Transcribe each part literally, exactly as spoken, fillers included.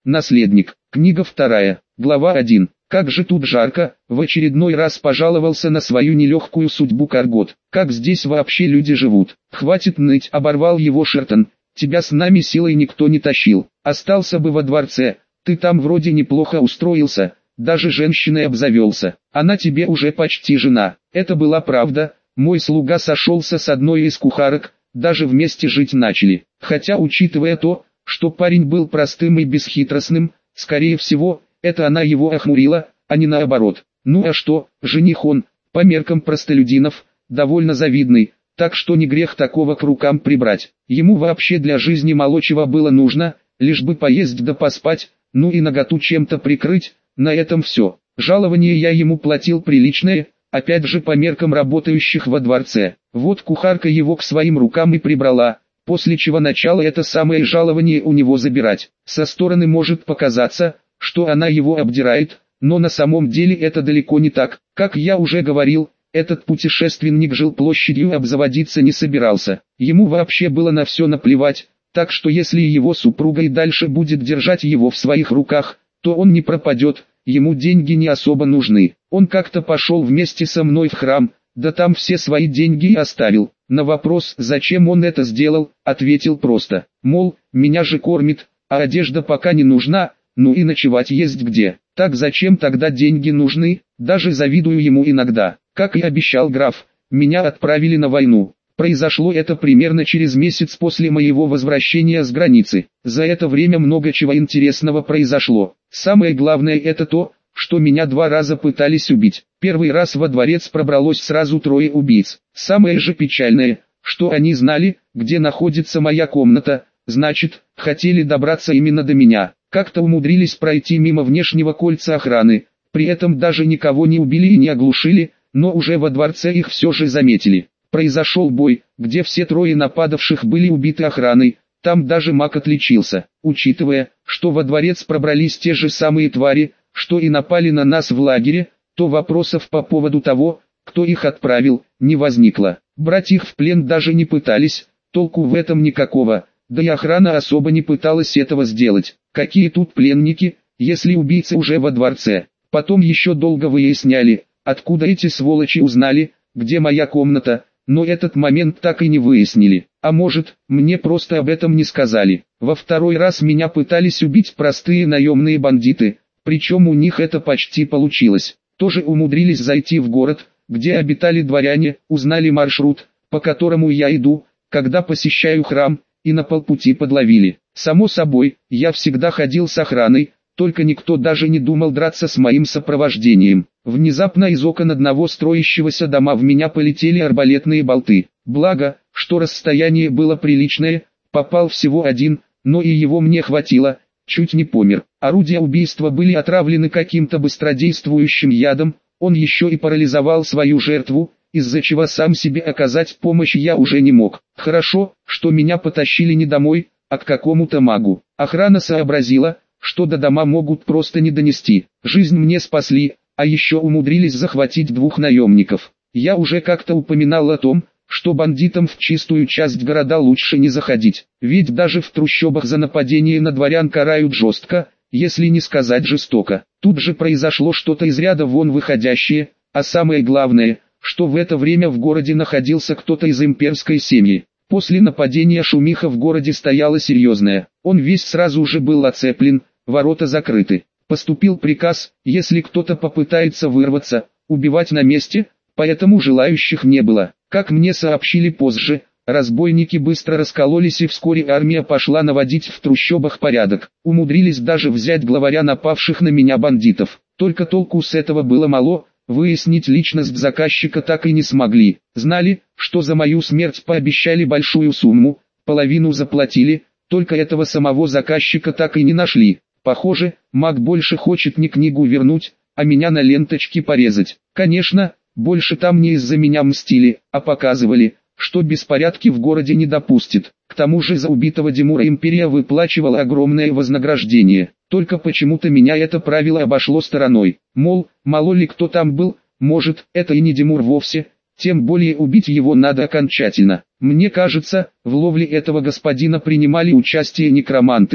Наследник. Книга вторая. Глава один. Как же тут жарко, в очередной раз пожаловался на свою нелегкую судьбу Каргот. Как здесь вообще люди живут? Хватит ныть, оборвал его Шертон. Тебя с нами силой никто не тащил. Остался бы во дворце, ты там вроде неплохо устроился, даже женщиной обзавелся. Она тебе уже почти жена. Это была правда, мой слуга сошелся с одной из кухарок, даже вместе жить начали. Хотя учитывая то, что парень был простым и бесхитростным, скорее всего, это она его охмурила, а не наоборот. Ну а что, жених он, по меркам простолюдинов, довольно завидный, так что не грех такого к рукам прибрать. Ему вообще для жизни мало чего было нужно, лишь бы поесть да поспать, ну и наготу чем-то прикрыть, на этом все. Жалование я ему платил приличное, опять же по меркам работающих во дворце. Вот кухарка его к своим рукам и прибрала, после чего начала это самое жалование у него забирать. Со стороны может показаться, что она его обдирает, но на самом деле это далеко не так. Как я уже говорил, этот путешественник жилплощадью обзаводиться не собирался. Ему вообще было на все наплевать, так что если его супруга и дальше будет держать его в своих руках, то он не пропадет, ему деньги не особо нужны. Он как-то пошел вместе со мной в храм, да там все свои деньги и оставил. На вопрос, зачем он это сделал, ответил просто, мол, меня же кормит, а одежда пока не нужна, ну и ночевать есть где. Так зачем тогда деньги нужны? Даже завидую ему иногда. Как и обещал граф, меня отправили на войну. Произошло это примерно через месяц после моего возвращения с границы. За это время много чего интересного произошло. Самое главное это то, что меня два раза пытались убить. Первый раз во дворец пробралось сразу трое убийц. Самое же печальное, что они знали, где находится моя комната, значит, хотели добраться именно до меня. Как-то умудрились пройти мимо внешнего кольца охраны, при этом даже никого не убили и не оглушили, но уже во дворце их все же заметили. Произошел бой, где все трое нападавших были убиты охраной, там даже маг отличился. Учитывая, что во дворец пробрались те же самые твари, что и напали на нас в лагере, то вопросов по поводу того, кто их отправил, не возникло. Брать их в плен даже не пытались, толку в этом никакого, да и охрана особо не пыталась этого сделать. Какие тут пленники, если убийцы уже во дворце? Потом еще долго выясняли, откуда эти сволочи узнали, где моя комната, но этот момент так и не выяснили. А может, мне просто об этом не сказали. Во второй раз меня пытались убить простые наемные бандиты, причем у них это почти получилось. Тоже умудрились зайти в город, где обитали дворяне, узнали маршрут, по которому я иду, когда посещаю храм, и на полпути подловили. Само собой, я всегда ходил с охраной, только никто даже не думал драться с моим сопровождением. Внезапно из окон одного строящегося дома в меня полетели арбалетные болты. Благо, что расстояние было приличное, попал всего один, но и его мне хватило, чуть не помер. Орудия убийства были отравлены каким-то быстродействующим ядом, он еще и парализовал свою жертву, из-за чего сам себе оказать помощь я уже не мог. Хорошо, что меня потащили не домой, а к какому-то магу. Охрана сообразила, что до дома могут просто не донести. Жизнь мне спасли, а еще умудрились захватить двух наемников. Я уже как-то упоминал о том, что бандитам в чистую часть города лучше не заходить. Ведь даже в трущобах за нападение на дворян карают жестко, если не сказать жестоко. Тут же произошло что-то из ряда вон выходящее, а самое главное, что в это время в городе находился кто-то из имперской семьи. После нападения шумиха в городе стояла серьезная. Он весь сразу же был оцеплен, ворота закрыты. Поступил приказ, если кто-то попытается вырваться, убивать на месте, поэтому желающих не было. Как мне сообщили позже, разбойники быстро раскололись и вскоре армия пошла наводить в трущобах порядок. Умудрились даже взять главаря напавших на меня бандитов. Только толку с этого было мало. Выяснить личность заказчика так и не смогли. Знали, что за мою смерть пообещали большую сумму, половину заплатили, только этого самого заказчика так и не нашли. Похоже, маг больше хочет не книгу вернуть, а меня на ленточке порезать. Конечно, больше там не из-за меня мстили, а показывали, что беспорядки в городе не допустит. К тому же за убитого Димура империя выплачивала огромное вознаграждение. Только почему-то меня это правило обошло стороной. Мол, мало ли кто там был, может, это и не Димур вовсе, тем более убить его надо окончательно. Мне кажется, в ловле этого господина принимали участие некроманты,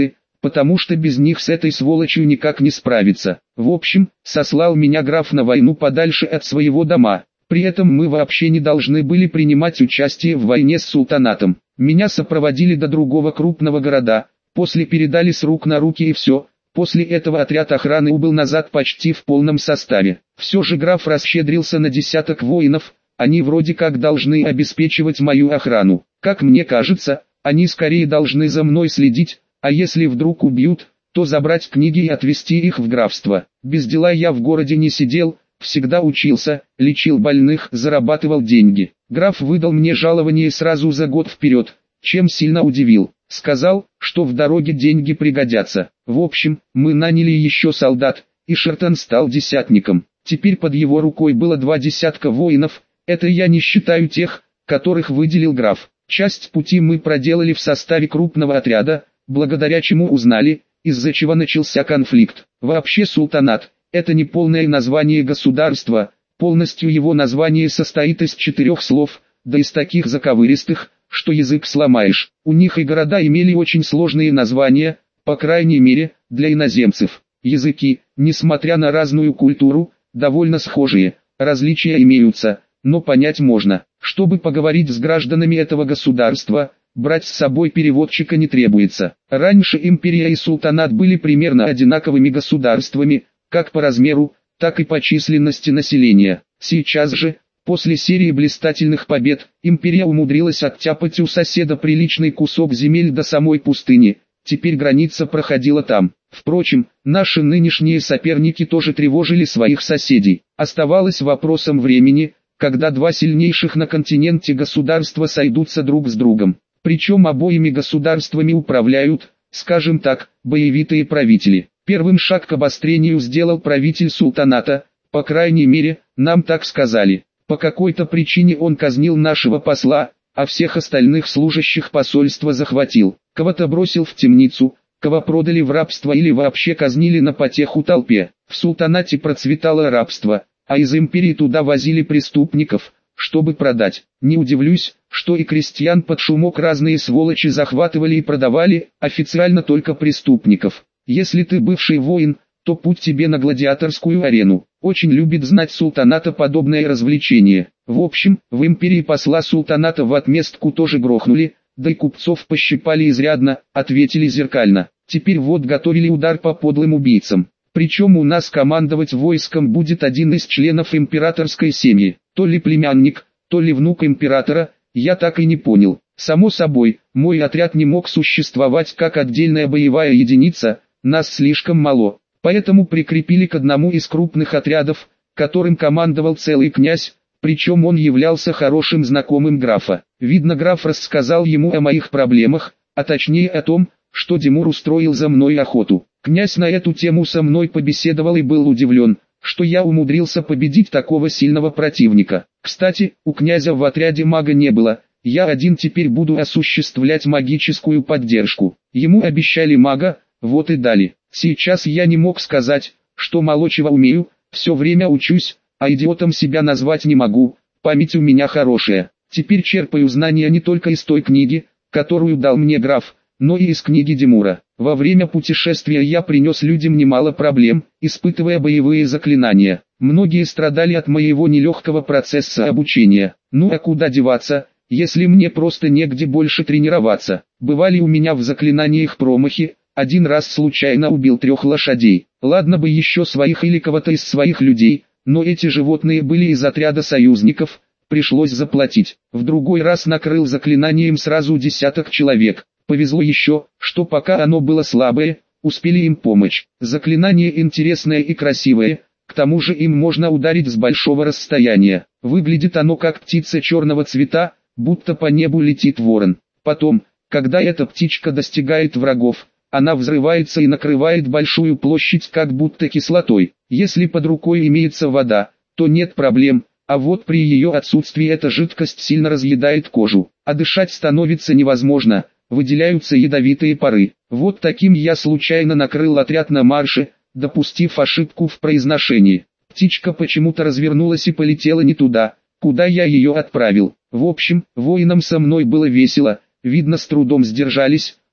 потому что без них с этой сволочью никак не справиться. В общем, сослал меня граф на войну подальше от своего дома. При этом мы вообще не должны были принимать участие в войне с султанатом. Меня сопроводили до другого крупного города, после передали с рук на руки и все. После этого отряд охраны убыл назад почти в полном составе. Все же граф расщедрился на десяток воинов, они вроде как должны обеспечивать мою охрану. Как мне кажется, они скорее должны за мной следить, а если вдруг убьют, то забрать книги и отвезти их в графство. Без дела я в городе не сидел, всегда учился, лечил больных, зарабатывал деньги. Граф выдал мне жалование сразу за год вперед, чем сильно удивил. Сказал, что в дороге деньги пригодятся. В общем, мы наняли еще солдат, и Шертон стал десятником. Теперь под его рукой было два десятка воинов, это я не считаю тех, которых выделил граф. Часть пути мы проделали в составе крупного отряда, благодаря чему узнали, из-за чего начался конфликт. Вообще султанат – это не полное название государства, полностью его название состоит из четырех слов, да из таких заковыристых, что язык сломаешь. У них и города имели очень сложные названия, по крайней мере, для иноземцев. Языки, несмотря на разную культуру, довольно схожие, различия имеются, но понять можно. Чтобы поговорить с гражданами этого государства, брать с собой переводчика не требуется. Раньше империя и султанат были примерно одинаковыми государствами, как по размеру, так и по численности населения. Сейчас же, после серии блистательных побед, империя умудрилась оттяпать у соседа приличный кусок земель до самой пустыни, теперь граница проходила там. Впрочем, наши нынешние соперники тоже тревожили своих соседей. Оставалось вопросом времени, когда два сильнейших на континенте государства сойдутся друг с другом. Причем обоими государствами управляют, скажем так, боевитые правители. Первым шаг к обострению сделал правитель султаната, по крайней мере, нам так сказали. По какой-то причине он казнил нашего посла, а всех остальных служащих посольства захватил. Кого-то бросил в темницу, кого продали в рабство или вообще казнили на потеху толпе. В султанате процветало рабство, а из империи туда возили преступников, чтобы продать. Не удивлюсь, что и крестьян под шумок разные сволочи захватывали и продавали, официально только преступников. Если ты бывший воин, то путь тебе на гладиаторскую арену. Очень любит знать султаната подобное развлечение. В общем, в империи посла султаната в отместку тоже грохнули, да и купцов пощипали изрядно, ответили зеркально. Теперь вот готовили удар по подлым убийцам. Причем у нас командовать войском будет один из членов императорской семьи, то ли племянник, то ли внук императора, я так и не понял. Само собой, мой отряд не мог существовать как отдельная боевая единица, нас слишком мало, поэтому прикрепили к одному из крупных отрядов, которым командовал целый князь, причем он являлся хорошим знакомым графа. Видно, граф рассказал ему о моих проблемах, а точнее о том, что Тимур устроил за мной охоту. Князь на эту тему со мной побеседовал и был удивлен, что я умудрился победить такого сильного противника. Кстати, у князя в отряде мага не было, я один теперь буду осуществлять магическую поддержку. Ему обещали мага, вот и дали. Сейчас я не мог сказать, что мало чего умею, все время учусь, а идиотом себя назвать не могу, память у меня хорошая. Теперь черпаю знания не только из той книги, которую дал мне граф, но и из книги Тимура. Во время путешествия я принес людям немало проблем, испытывая боевые заклинания. Многие страдали от моего нелегкого процесса обучения. Ну а куда деваться, если мне просто негде больше тренироваться? Бывали у меня в заклинаниях промахи, один раз случайно убил трех лошадей. Ладно бы еще своих или кого-то из своих людей, но эти животные были из отряда союзников, пришлось заплатить. В другой раз накрыл заклинанием сразу десяток человек. Повезло еще, что пока оно было слабое, успели им помочь. Заклинание интересное и красивое, к тому же им можно ударить с большого расстояния. Выглядит оно как птица черного цвета, будто по небу летит ворон. Потом, когда эта птичка достигает врагов, она взрывается и накрывает большую площадь как будто кислотой. Если под рукой имеется вода, то нет проблем, а вот при ее отсутствии эта жидкость сильно разъедает кожу, а дышать становится невозможно. Выделяются ядовитые пары. Вот таким я случайно накрыл отряд на марше, допустив ошибку в произношении. Птичка почему-то развернулась и полетела не туда, куда я ее отправил. В общем, воинам со мной было весело, видно с трудом сдержались,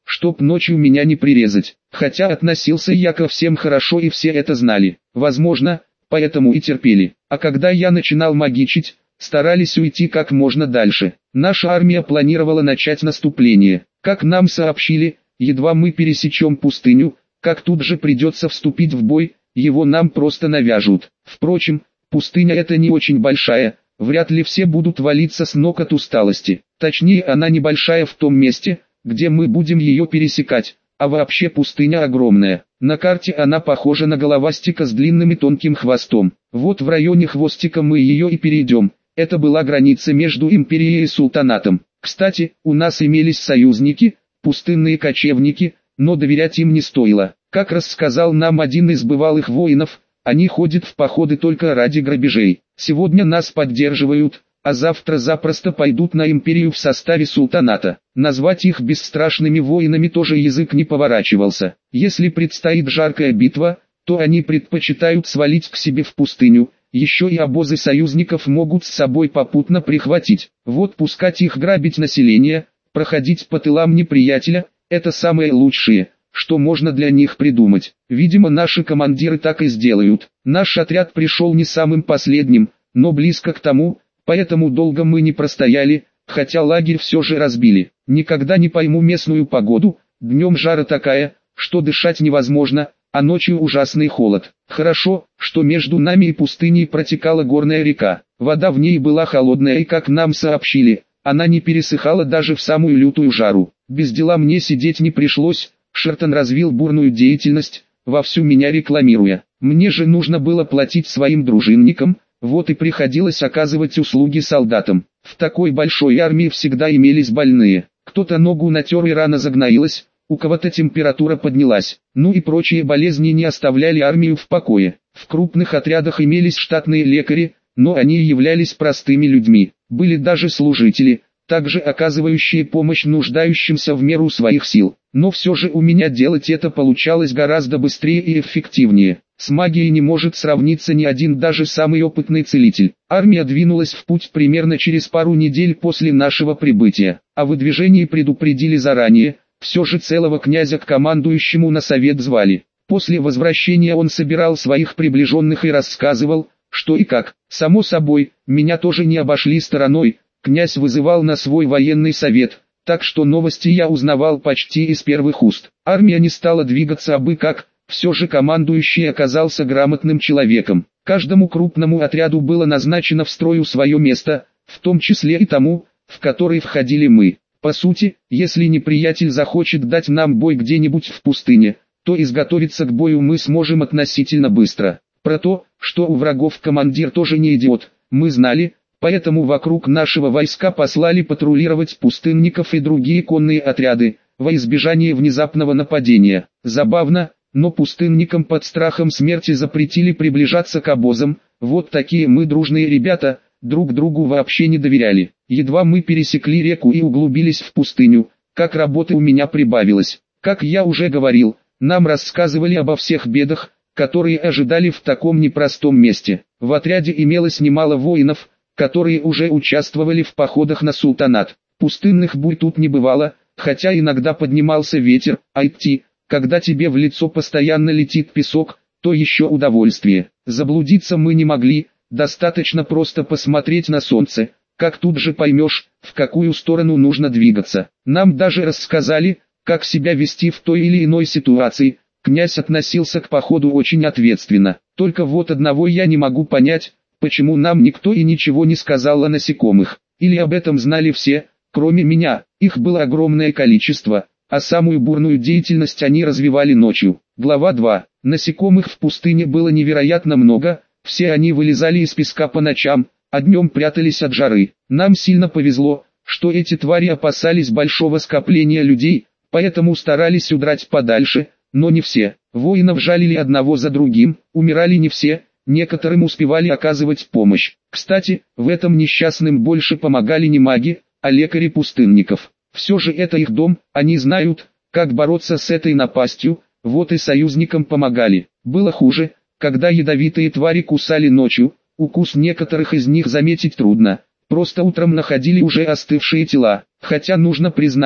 чтоб ночью меня не прирезать. Хотя относился я ко всем хорошо и все это знали. Возможно, поэтому и терпели. А когда я начинал магичить, старались уйти как можно дальше. Наша армия планировала начать наступление. Как нам сообщили, едва мы пересечем пустыню, как тут же придется вступить в бой, его нам просто навяжут. Впрочем, пустыня эта не очень большая, вряд ли все будут валиться с ног от усталости. Точнее, она небольшая в том месте, где мы будем ее пересекать, а вообще пустыня огромная. На карте она похожа на головастика с длинным и тонким хвостом. Вот в районе хвостика мы ее и перейдем. Это была граница между империей и султанатом. Кстати, у нас имелись союзники, пустынные кочевники, но доверять им не стоило. Как рассказал нам один из бывалых воинов, они ходят в походы только ради грабежей. Сегодня нас поддерживают, а завтра запросто пойдут на империю в составе султаната. Назвать их бесстрашными воинами тоже язык не поворачивался. Если предстоит жаркая битва, то они предпочитают свалить к себе в пустыню. Еще и обозы союзников могут с собой попутно прихватить. Вот пускать их грабить население, проходить по тылам неприятеля – это самое лучшее, что можно для них придумать. Видимо, наши командиры так и сделают. Наш отряд пришел не самым последним, но близко к тому, поэтому долго мы не простояли, хотя лагерь все же разбили. Никогда не пойму местную погоду, днем жара такая, что дышать невозможно, а ночью ужасный холод. Хорошо, что между нами и пустыней протекала горная река. Вода в ней была холодная и, как нам сообщили, она не пересыхала даже в самую лютую жару. Без дела мне сидеть не пришлось, Шертон развил бурную деятельность, вовсю меня рекламируя. Мне же нужно было платить своим дружинникам, вот и приходилось оказывать услуги солдатам. В такой большой армии всегда имелись больные. Кто-то ногу натер и рана загноилась, у кого-то температура поднялась, ну и прочие болезни не оставляли армию в покое. В крупных отрядах имелись штатные лекари, но они являлись простыми людьми. Были даже служители, также оказывающие помощь нуждающимся в меру своих сил. Но все же у меня делать это получалось гораздо быстрее и эффективнее. С магией не может сравниться ни один даже самый опытный целитель. Армия двинулась в путь примерно через пару недель после нашего прибытия. О выдвижении предупредили заранее. Все же целого князя к командующему на совет звали. После возвращения он собирал своих приближенных и рассказывал, что и как. Само собой, меня тоже не обошли стороной, князь вызывал на свой военный совет, так что новости я узнавал почти из первых уст. Армия не стала двигаться абы как, все же командующий оказался грамотным человеком. Каждому крупному отряду было назначено в строю свое место, в том числе и тому, в который входили мы. По сути, если неприятель захочет дать нам бой где-нибудь в пустыне, то изготовиться к бою мы сможем относительно быстро. Про то, что у врагов командир тоже не идиот, мы знали, поэтому вокруг нашего войска послали патрулировать пустынников и другие конные отряды, во избежание внезапного нападения. Забавно, но пустынникам под страхом смерти запретили приближаться к обозам. Вот такие мы дружные ребята, друг другу вообще не доверяли. Едва мы пересекли реку и углубились в пустыню, как работы у меня прибавилось. Как я уже говорил, нам рассказывали обо всех бедах, которые ожидали в таком непростом месте. В отряде имелось немало воинов, которые уже участвовали в походах на султанат. Пустынных бурь тут не бывало, хотя иногда поднимался ветер, а идти, когда тебе в лицо постоянно летит песок, то еще удовольствие. Заблудиться мы не могли, достаточно просто посмотреть на солнце, как тут же поймешь, в какую сторону нужно двигаться. Нам даже рассказали, как себя вести в той или иной ситуации. Князь относился к походу очень ответственно. Только вот одного я не могу понять, почему нам никто и ничего не сказал о насекомых. Или об этом знали все, кроме меня. Их было огромное количество, а самую бурную деятельность они развивали ночью. Глава два. Насекомых в пустыне было невероятно много, все они вылезали из песка по ночам, а днем прятались от жары. Нам сильно повезло, что эти твари опасались большого скопления людей, поэтому старались удрать подальше, но не все. Воинов жалили одного за другим, умирали не все, некоторым успевали оказывать помощь. Кстати, в этом несчастным больше помогали не маги, а лекари пустынников. Все же это их дом, они знают, как бороться с этой напастью, вот и союзникам помогали. Было хуже, когда ядовитые твари кусали ночью, укус некоторых из них заметить трудно, просто утром находили уже остывшие тела. Хотя нужно признать,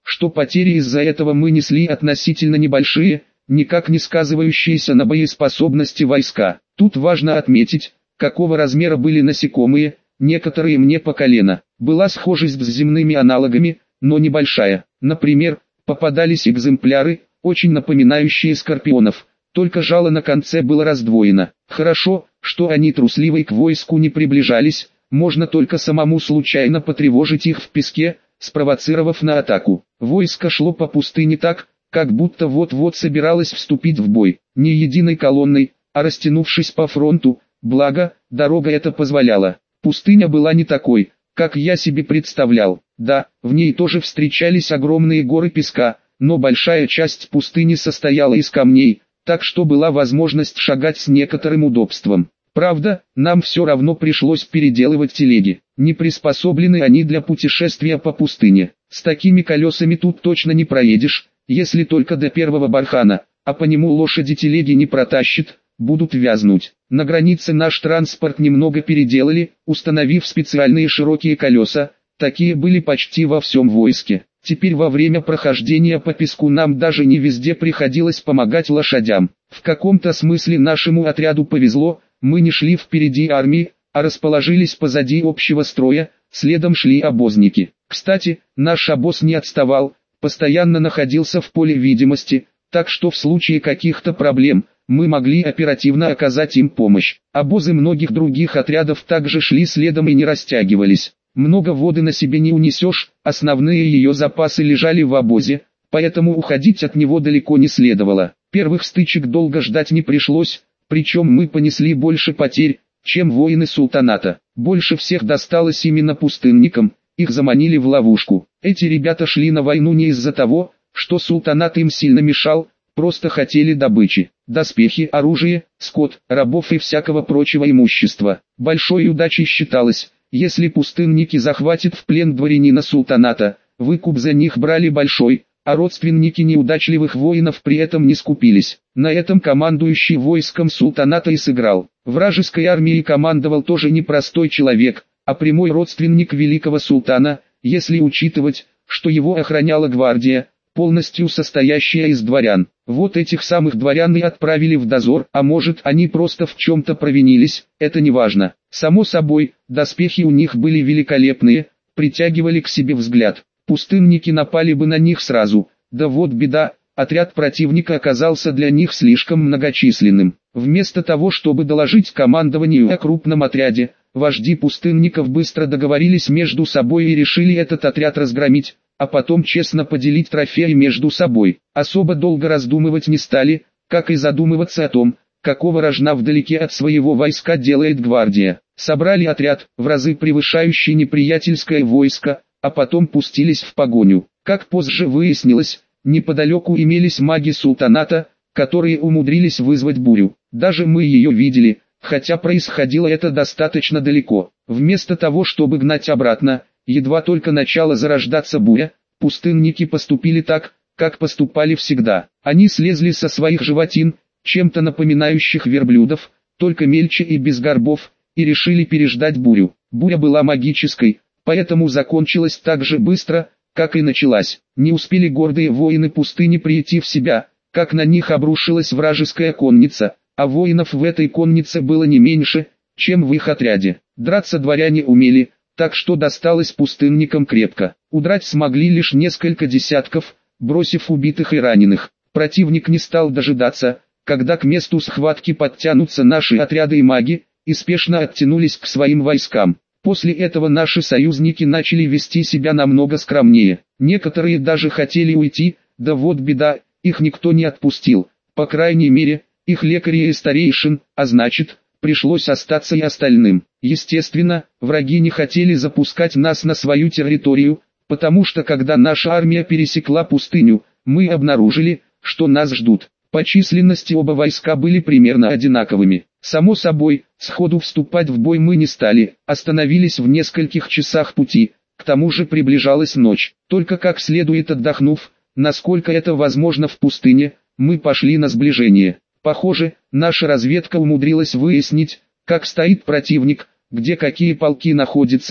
что потери из-за этого мы несли относительно небольшие, никак не сказывающиеся на боеспособности войска. Тут важно отметить, какого размера были насекомые, некоторые мне по колено. Была схожесть с земными аналогами, но небольшая. Например, попадались экземпляры, очень напоминающие скорпионов, только жало на конце было раздвоено. Хорошо, что они трусливой к войску не приближались, можно только самому случайно потревожить их в песке, спровоцировав на атаку. Войско шло по пустыне так, как будто вот-вот собиралось вступить в бой, не единой колонной, а растянувшись по фронту, благо, дорога это позволяла. Пустыня была не такой, как я себе представлял. Да, в ней тоже встречались огромные горы песка, но большая часть пустыни состояла из камней, так что была возможность шагать с некоторым удобством. Правда, нам все равно пришлось переделывать телеги. Не приспособлены они для путешествия по пустыне. С такими колесами тут точно не проедешь, если только до первого бархана, а по нему лошади телеги не протащит, будут вязнуть. На границе наш транспорт немного переделали, установив специальные широкие колеса, такие были почти во всем войске. Теперь во время прохождения по песку нам даже не везде приходилось помогать лошадям. В каком-то смысле нашему отряду повезло, мы не шли впереди армии, а расположились позади общего строя, следом шли обозники. Кстати, наш обоз не отставал, постоянно находился в поле видимости, так что в случае каких-то проблем, мы могли оперативно оказать им помощь. Обозы многих других отрядов также шли следом и не растягивались. Много воды на себе не унесешь, основные ее запасы лежали в обозе, поэтому уходить от него далеко не следовало. Первых стычек долго ждать не пришлось, причем мы понесли больше потерь, чем воины султаната. Больше всех досталось именно пустынникам, их заманили в ловушку. Эти ребята шли на войну не из-за того, что султанат им сильно мешал, просто хотели добычи, доспехи, оружие, скот, рабов и всякого прочего имущества. Большой удачей считалось, если пустынники захватят в плен дворянина султаната, выкуп за них брали большой, а родственники неудачливых воинов при этом не скупились. На этом командующий войском султаната и сыграл. Вражеской армией командовал тоже не простой человек, а прямой родственник великого султана, если учитывать, что его охраняла гвардия, полностью состоящая из дворян. Вот этих самых дворян и отправили в дозор, а может они просто в чем-то провинились, это не важно. Само собой, доспехи у них были великолепные, притягивали к себе взгляд. Пустынники напали бы на них сразу, да вот беда, отряд противника оказался для них слишком многочисленным. Вместо того, чтобы доложить командованию о крупном отряде, вожди пустынников быстро договорились между собой и решили этот отряд разгромить, а потом честно поделить трофеи между собой. Особо долго раздумывать не стали, как и задумываться о том, какого рожна вдалеке от своего войска делает гвардия. Собрали отряд, в разы превышающий неприятельское войско, а потом пустились в погоню. Как позже выяснилось, неподалеку имелись маги султаната, которые умудрились вызвать бурю. Даже мы ее видели, хотя происходило это достаточно далеко. Вместо того, чтобы гнать обратно, едва только начала зарождаться буря, пустынники поступили так, как поступали всегда. Они слезли со своих животин, чем-то напоминающих верблюдов, только мельче и без горбов, и решили переждать бурю. Буря была магической, поэтому закончилась так же быстро, как и началась. Не успели гордые воины пустыни прийти в себя, как на них обрушилась вражеская конница, а воинов в этой коннице было не меньше, чем в их отряде. Драться дворяне умели, так что досталось пустынникам крепко. Удрать смогли лишь несколько десятков, бросив убитых и раненых. Противник не стал дожидаться, когда к месту схватки подтянутся наши отряды и маги, и спешно оттянулись к своим войскам. После этого наши союзники начали вести себя намного скромнее. Некоторые даже хотели уйти, да вот беда, их никто не отпустил. По крайней мере, их лекари и старейшин, а значит, пришлось остаться и остальным. Естественно, враги не хотели запускать нас на свою территорию, потому что когда наша армия пересекла пустыню, мы обнаружили, что нас ждут. По численности оба войска были примерно одинаковыми. Само собой, сходу вступать в бой мы не стали, остановились в нескольких часах пути, к тому же приближалась ночь. Только как следует отдохнув, насколько это возможно в пустыне, мы пошли на сближение. Похоже, наша разведка умудрилась выяснить, как стоит противник, где какие полки находятся,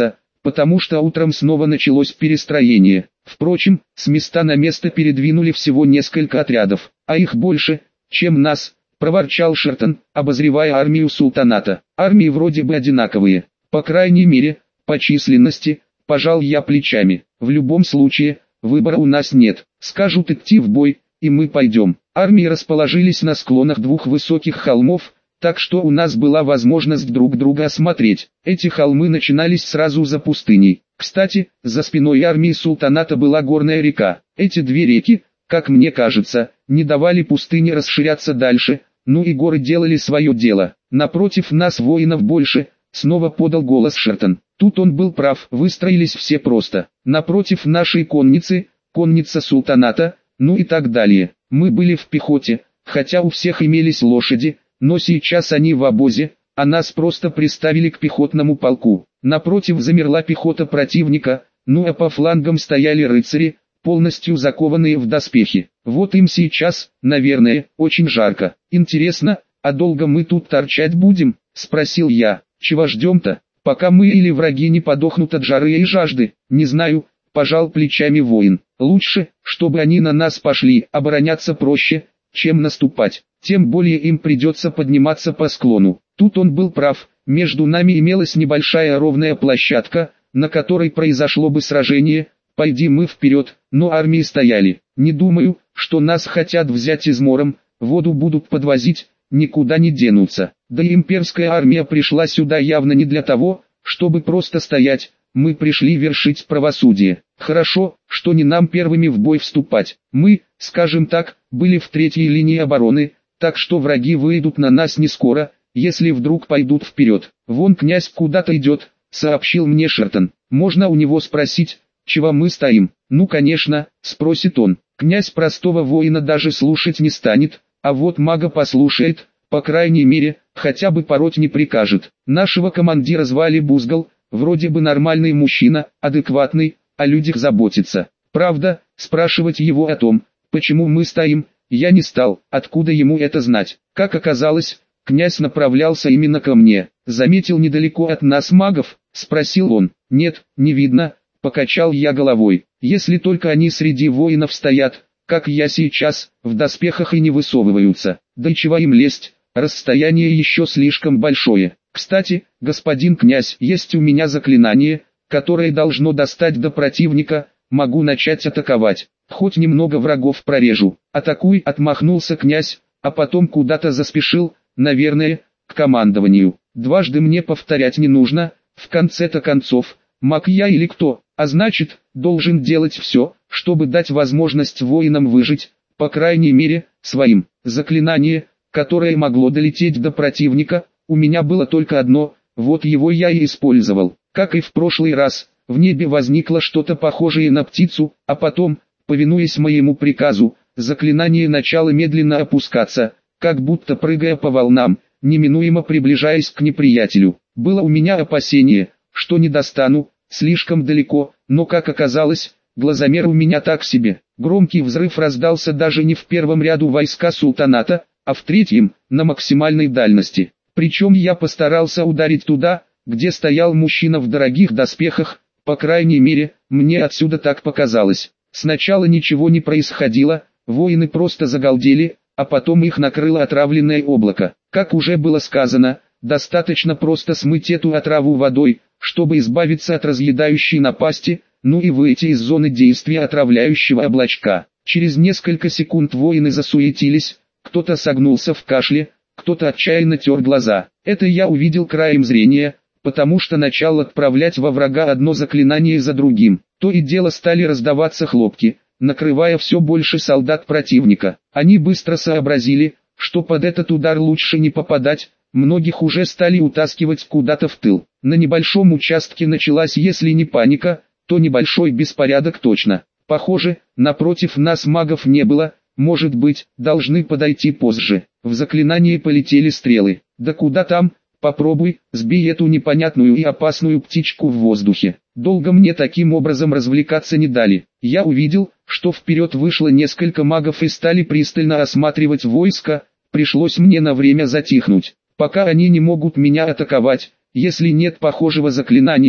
потому что утром снова началось перестроение. Впрочем, с места на место передвинули всего несколько отрядов, а их больше, чем нас, проворчал Шертон, обозревая армию султаната. Армии вроде бы одинаковые, по крайней мере, по численности, пожал я плечами. В любом случае, выбора у нас нет, скажут идти в бой, и мы пойдем. Армии расположились на склонах двух высоких холмов, так что у нас была возможность друг друга осмотреть. Эти холмы начинались сразу за пустыней. Кстати, за спиной армии султаната была горная река. Эти две реки, как мне кажется, не давали пустыне расширяться дальше, ну и горы делали свое дело. Напротив нас воинов больше, снова подал голос Шертон. Тут он был прав, выстроились все просто. Напротив нашей конницы, конница султаната, ну и так далее. Мы были в пехоте, хотя у всех имелись лошади, но сейчас они в обозе, а нас просто приставили к пехотному полку. Напротив замерла пехота противника, ну а по флангам стояли рыцари, полностью закованные в доспехи. Вот им сейчас, наверное, очень жарко. Интересно, а долго мы тут торчать будем? Спросил я. Чего ждем-то? Пока мы или враги не подохнут от жары и жажды? Не знаю, пожал плечами воин. Лучше, чтобы они на нас пошли, обороняться проще, чем наступать. Тем более им придется подниматься по склону. Тут он был прав, между нами имелась небольшая ровная площадка, на которой произошло бы сражение, пойди мы вперед, но армии стояли. Не думаю, что нас хотят взять измором, воду будут подвозить, никуда не денутся. Да и имперская армия пришла сюда явно не для того, чтобы просто стоять, мы пришли вершить правосудие. Хорошо, что не нам первыми в бой вступать. Мы, скажем так, были в третьей линии обороны, так что враги выйдут на нас не скоро, если вдруг пойдут вперед. Вон князь куда-то идет, сообщил мне Шертон. Можно у него спросить, чего мы стоим? Ну конечно, спросит он. Князь простого воина даже слушать не станет, а вот мага послушает, по крайней мере, хотя бы пороть не прикажет. Нашего командира звали Бузгал, вроде бы нормальный мужчина, адекватный, о людях заботится. Правда, спрашивать его о том, почему мы стоим, я не стал, откуда ему это знать. Как оказалось, князь направлялся именно ко мне. Заметил недалеко от нас магов, спросил он. Нет, не видно, покачал я головой. Если только они среди воинов стоят, как я сейчас, в доспехах и не высовываются. Да и чего им лезть, расстояние еще слишком большое. Кстати, господин князь, есть у меня заклинание, которое должно достать до противника, могу начать атаковать. Хоть немного врагов прорежу. Атакуй, отмахнулся князь, а потом куда-то заспешил, наверное, к командованию. Дважды мне повторять не нужно, в конце-то концов, маг я или кто, а значит, должен делать все, чтобы дать возможность воинам выжить, по крайней мере, своим. Заклинание, которое могло долететь до противника, у меня было только одно, вот его я и использовал. Как и в прошлый раз, в небе возникло что-то похожее на птицу, а потом, повинуясь моему приказу, заклинание начало медленно опускаться, как будто прыгая по волнам, неминуемо приближаясь к неприятелю. Было у меня опасение, что не достану, слишком далеко, но как оказалось, глазомер у меня так себе. Громкий взрыв раздался даже не в первом ряду войска султаната, а в третьем, на максимальной дальности. Причем я постарался ударить туда, где стоял мужчина в дорогих доспехах, по крайней мере, мне отсюда так показалось. Сначала ничего не происходило, воины просто загалдели, а потом их накрыло отравленное облако. Как уже было сказано, достаточно просто смыть эту отраву водой, чтобы избавиться от разъедающей напасти, ну и выйти из зоны действия отравляющего облачка. Через несколько секунд воины засуетились, кто-то согнулся в кашле, кто-то отчаянно тер глаза. Это я увидел краем зрения, потому что начал отправлять во врага одно заклинание за другим. То и дело стали раздаваться хлопки, накрывая все больше солдат противника. Они быстро сообразили, что под этот удар лучше не попадать, многих уже стали утаскивать куда-то в тыл. На небольшом участке началась, если не паника, то небольшой беспорядок точно. Похоже, напротив нас магов не было, может быть, должны подойти позже. В заклинание полетели стрелы. Да куда там? Попробуй, сбей эту непонятную и опасную птичку в воздухе. Долго мне таким образом развлекаться не дали. Я увидел, что вперед вышло несколько магов и стали пристально осматривать войско, пришлось мне на время затихнуть. Пока они не могут меня атаковать, если нет похожего заклинания,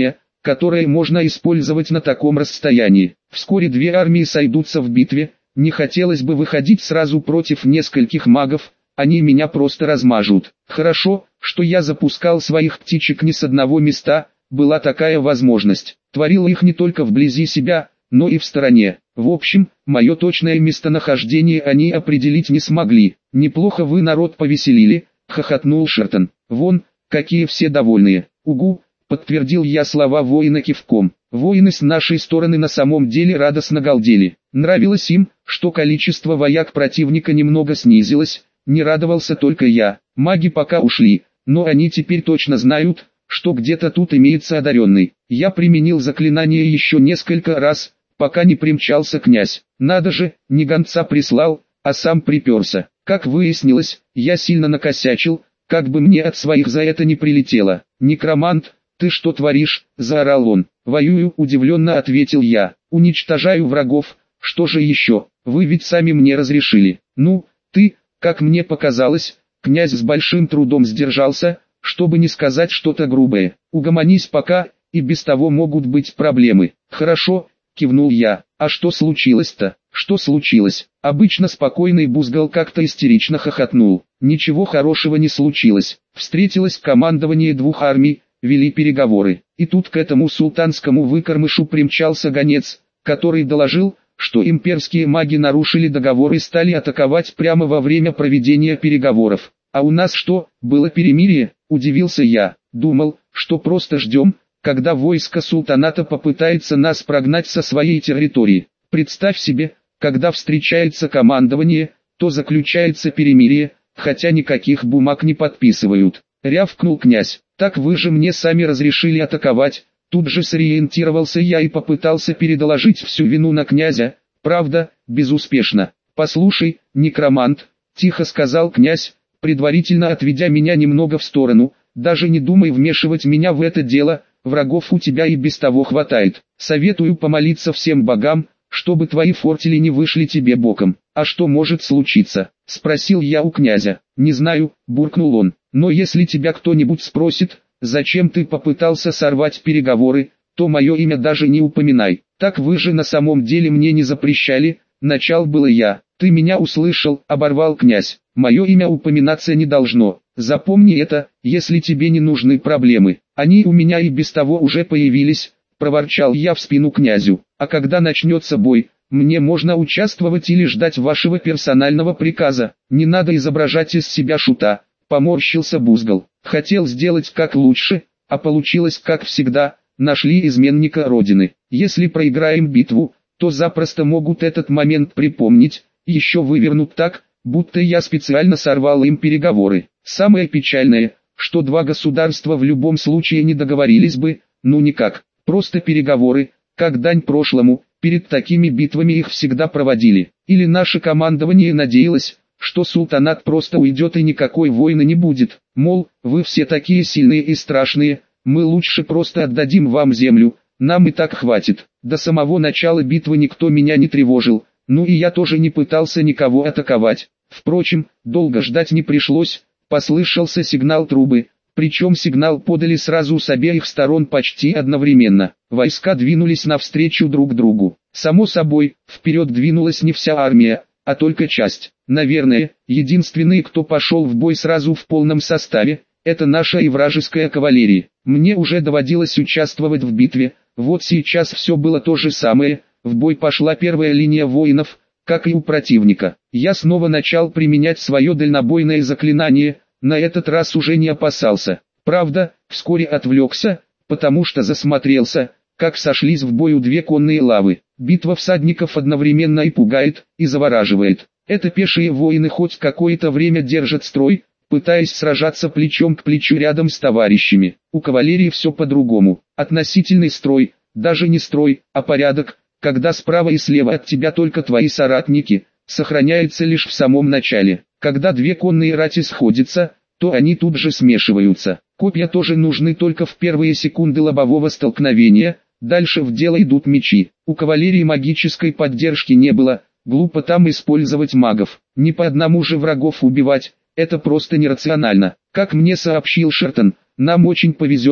которое можно использовать на таком расстоянии. Вскоре две армии сойдутся в битве, не хотелось бы выходить сразу против нескольких магов, они меня просто размажут. Хорошо, что я запускал своих птичек не с одного места, была такая возможность. Творил их не только вблизи себя, но и в стороне. В общем, мое точное местонахождение они определить не смогли. «Неплохо вы народ повеселили», — хохотнул Шертон. «Вон, какие все довольные». «Угу», — подтвердил я слова воина кивком. Воины с нашей стороны на самом деле радостно галдели. Нравилось им, что количество вояк противника немного снизилось, не радовался только я. Маги пока ушли, но они теперь точно знают, что где-то тут имеется одаренный. Я применил заклинание еще несколько раз, пока не примчался князь. Надо же, не гонца прислал, а сам приперся. Как выяснилось, я сильно накосячил, как бы мне от своих за это не прилетело. «Некромант, ты что творишь?» – заорал он. «Воюю», – удивленно ответил я. «Уничтожаю врагов, что же еще? Вы ведь сами мне разрешили». «Ну, ты, как мне показалось», – князь с большим трудом сдержался, чтобы не сказать что-то грубое. «Угомонись пока, и без того могут быть проблемы». «Хорошо», – кивнул я. «А что случилось-то?» «Что случилось?» Обычно спокойный Бузгал как-то истерично хохотнул. Ничего хорошего не случилось. Встретилось командование двух армий, вели переговоры. И тут к этому султанскому выкормышу примчался гонец, который доложил, что имперские маги нарушили договор и стали атаковать прямо во время проведения переговоров. «А у нас что, было перемирие?» – удивился я. «Думал, что просто ждем, когда войско султаната попытается нас прогнать со своей территории. Представь себе, когда встречается командование, то заключается перемирие, хотя никаких бумаг не подписывают», — рявкнул князь. «Так вы же мне сами разрешили атаковать». Тут же сориентировался я и попытался передоложить всю вину на князя, правда, безуспешно. «Послушай, некромант», — тихо сказал князь, предварительно отведя меня немного в сторону, «даже не думай вмешивать меня в это дело, врагов у тебя и без того хватает. Советую помолиться всем богам, чтобы твои фортели не вышли тебе боком». «А что может случиться?» — спросил я у князя. «Не знаю», — буркнул он, — «но если тебя кто-нибудь спросит, зачем ты попытался сорвать переговоры, то мое имя даже не упоминай». «Так вы же на самом деле мне не запрещали», — начал было я. «Ты меня услышал», — оборвал князь. «Мое имя упоминаться не должно. Запомни это, если тебе не нужны проблемы. Они у меня и без того уже появились», — проворчал я в спину князю. «А когда начнется бой, мне можно участвовать или ждать вашего персонального приказа. Не надо изображать из себя шута», — поморщился Бузгал. «Хотел сделать как лучше, а получилось как всегда, нашли изменника Родины. Если проиграем битву, то запросто могут этот момент припомнить, еще вывернут так, будто я специально сорвал им переговоры. Самое печальное, что два государства в любом случае не договорились бы, ну никак, просто переговоры, как дань прошлому, перед такими битвами их всегда проводили. Или наше командование надеялось, что султанат просто уйдет и никакой войны не будет, мол, вы все такие сильные и страшные, мы лучше просто отдадим вам землю, нам и так хватит. До самого начала битвы никто меня не тревожил, ну и я тоже не пытался никого атаковать. Впрочем, долго ждать не пришлось, послышался сигнал трубы, причем сигнал подали сразу с обеих сторон почти одновременно. Войска двинулись навстречу друг другу. Само собой, вперед двинулась не вся армия, а только часть. Наверное, единственные, кто пошел в бой сразу в полном составе, это наша и вражеская кавалерия. Мне уже доводилось участвовать в битве, вот сейчас все было то же самое, в бой пошла первая линия воинов, как и у противника. Я снова начал применять свое дальнобойное заклинание, на этот раз уже не опасался. Правда, вскоре отвлекся, потому что засмотрелся, как сошлись в бою две конные лавы. Битва всадников одновременно и пугает, и завораживает. Это пешие воины хоть какое-то время держат строй, пытаясь сражаться плечом к плечу рядом с товарищами. У кавалерии все по-другому. Относительный строй, даже не строй, а порядок, когда справа и слева от тебя только твои соратники, сохраняется лишь в самом начале. Когда две конные рати сходятся, то они тут же смешиваются. Копья тоже нужны только в первые секунды лобового столкновения, дальше в дело идут мечи. У кавалерии магической поддержки не было, глупо там использовать магов. Не по одному же врагов убивать, это просто нерационально. Как мне сообщил Шертон, нам очень повезет,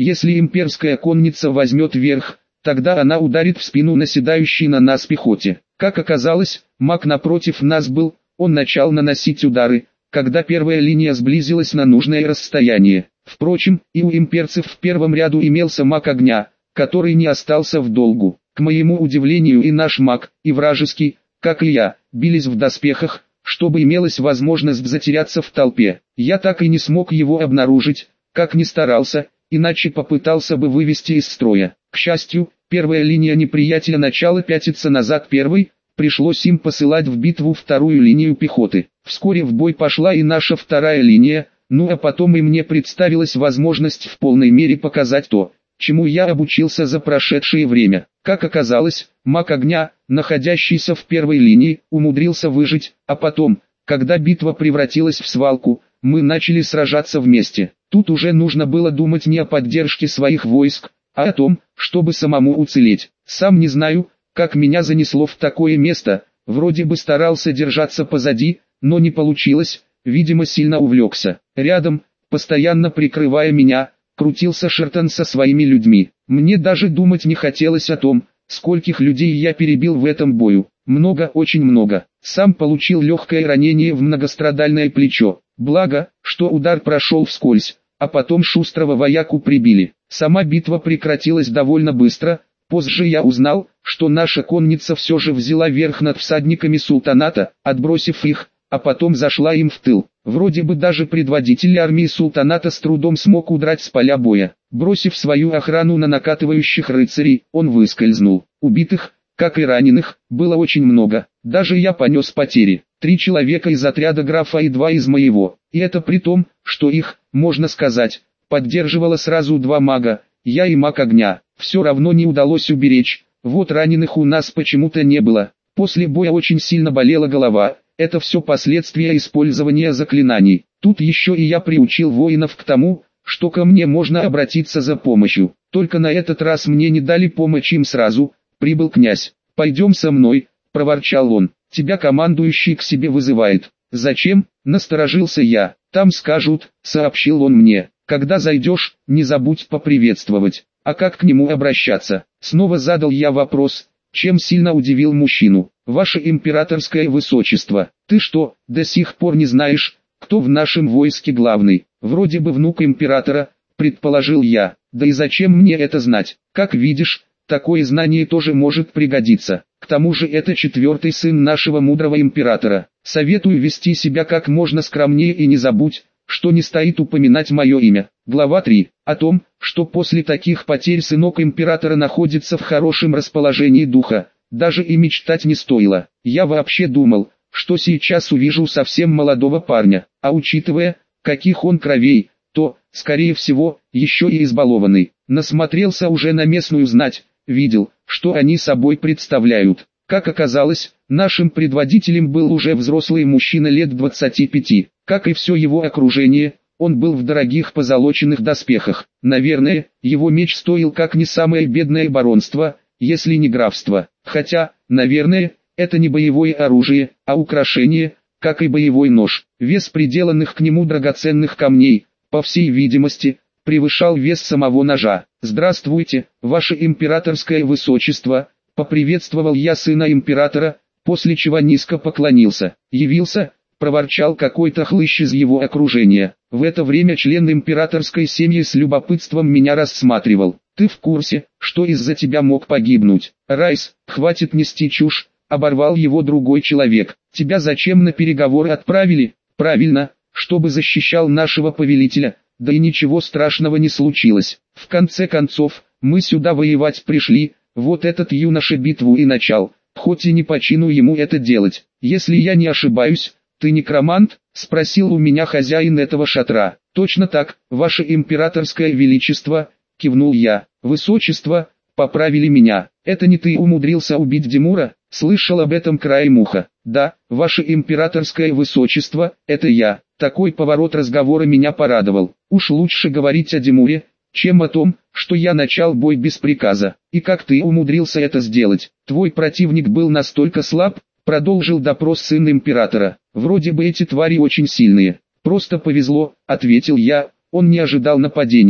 Если имперская конница возьмет верх, тогда она ударит в спину наседающей на нас пехоте. Как оказалось, маг напротив нас был, он начал наносить удары, когда первая линия сблизилась на нужное расстояние. Впрочем, и у имперцев в первом ряду имелся маг огня, который не остался в долгу. К моему удивлению, и наш маг, и вражеский, как и я, бились в доспехах, чтобы имелась возможность затеряться в толпе. Я так и не смог его обнаружить, как ни старался, иначе попытался бы вывести из строя. К счастью, первая линия неприятеля начала пятиться назад первой, пришлось им посылать в битву вторую линию пехоты. Вскоре в бой пошла и наша вторая линия, ну а потом и мне представилась возможность в полной мере показать то, чему я обучился за прошедшее время. Как оказалось, маг огня, находящийся в первой линии, умудрился выжить, а потом, когда битва превратилась в свалку, мы начали сражаться вместе. Тут уже нужно было думать не о поддержке своих войск, а о том, чтобы самому уцелеть. Сам не знаю, как меня занесло в такое место, вроде бы старался держаться позади, но не получилось, видимо сильно увлекся. Рядом, постоянно прикрывая меня, крутился Шертон со своими людьми. Мне даже думать не хотелось о том, скольких людей я перебил в этом бою. Много, очень много. Сам получил легкое ранение в многострадальное плечо. Благо, что удар прошел вскользь, а потом шустрого вояку прибили. Сама битва прекратилась довольно быстро. Позже я узнал, что наша конница все же взяла верх над всадниками султаната, отбросив их, а потом зашла им в тыл. Вроде бы даже предводитель армии султаната с трудом смог удрать с поля боя. Бросив свою охрану на накатывающих рыцарей, он выскользнул. Убитых, как и раненых, было очень много. Даже я понес потери. Три человека из отряда графа и два из моего. И это при том, что их, можно сказать, поддерживало сразу два мага, я и маг огня. Все равно не удалось уберечь, вот раненых у нас почему-то не было. После боя очень сильно болела голова, это все последствия использования заклинаний. Тут еще и я приучил воинов к тому, что ко мне можно обратиться за помощью. Только на этот раз мне не дали помощь им сразу, прибыл князь. «Пойдем со мной», — проворчал он, — «тебя командующий к себе вызывает». «Зачем?» — насторожился я. «Там скажут», — сообщил он мне, — «когда зайдешь, не забудь поприветствовать». «А как к нему обращаться?» Снова задал я вопрос, чем сильно удивил мужчину. «Ваше императорское высочество, ты что, до сих пор не знаешь, кто в нашем войске главный?» «Вроде бы внук императора», предположил я. «Да и зачем мне это знать? Как видишь, такое знание тоже может пригодиться. К тому же это четвертый сын нашего мудрого императора. Советую вести себя как можно скромнее и не забудь, что не стоит упоминать мое имя». Глава три. О том, что после таких потерь сынок императора находится в хорошем расположении духа, даже и мечтать не стоило. Я вообще думал, что сейчас увижу совсем молодого парня, а учитывая, каких он кровей, то, скорее всего, еще и избалованный. Насмотрелся уже на местную знать, видел, что они собой представляют. Как оказалось, нашим предводителем был уже взрослый мужчина лет двадцати пяти. Как и все его окружение, он был в дорогих позолоченных доспехах. Наверное, его меч стоил как не самое бедное баронство, если не графство. Хотя, наверное, это не боевое оружие, а украшение, как и боевой нож. Вес приделанных к нему драгоценных камней, по всей видимости, превышал вес самого ножа. «Здравствуйте, ваше императорское высочество», — поприветствовал я сына императора, после чего низко поклонился. «Явился?» — проворчал какой-то хлыщ из его окружения. В это время член императорской семьи с любопытством меня рассматривал. «Ты в курсе, что из-за тебя мог погибнуть?» «Райс, хватит нести чушь», — оборвал его другой человек. «Тебя зачем на переговоры отправили?» «Правильно, чтобы защищал нашего повелителя, да и ничего страшного не случилось. В конце концов, мы сюда воевать пришли, вот этот юноша битву и начал, хоть и не по чину ему это делать. Если я не ошибаюсь, ты некромант?» — спросил у меня хозяин этого шатра. «Точно так, ваше императорское величество», — кивнул я. «Высочество», — поправили меня. «Это не ты умудрился убить Димура?» «Слышал об этом краем уха». «Да, ваше императорское высочество, это я». Такой поворот разговора меня порадовал. Уж лучше говорить о Димуре, чем о том, что я начал бой без приказа. «И как ты умудрился это сделать? Твой противник был настолько слаб?» — продолжил допрос сын императора. «Вроде бы эти твари очень сильные. Просто повезло», — ответил я, — «он не ожидал нападения.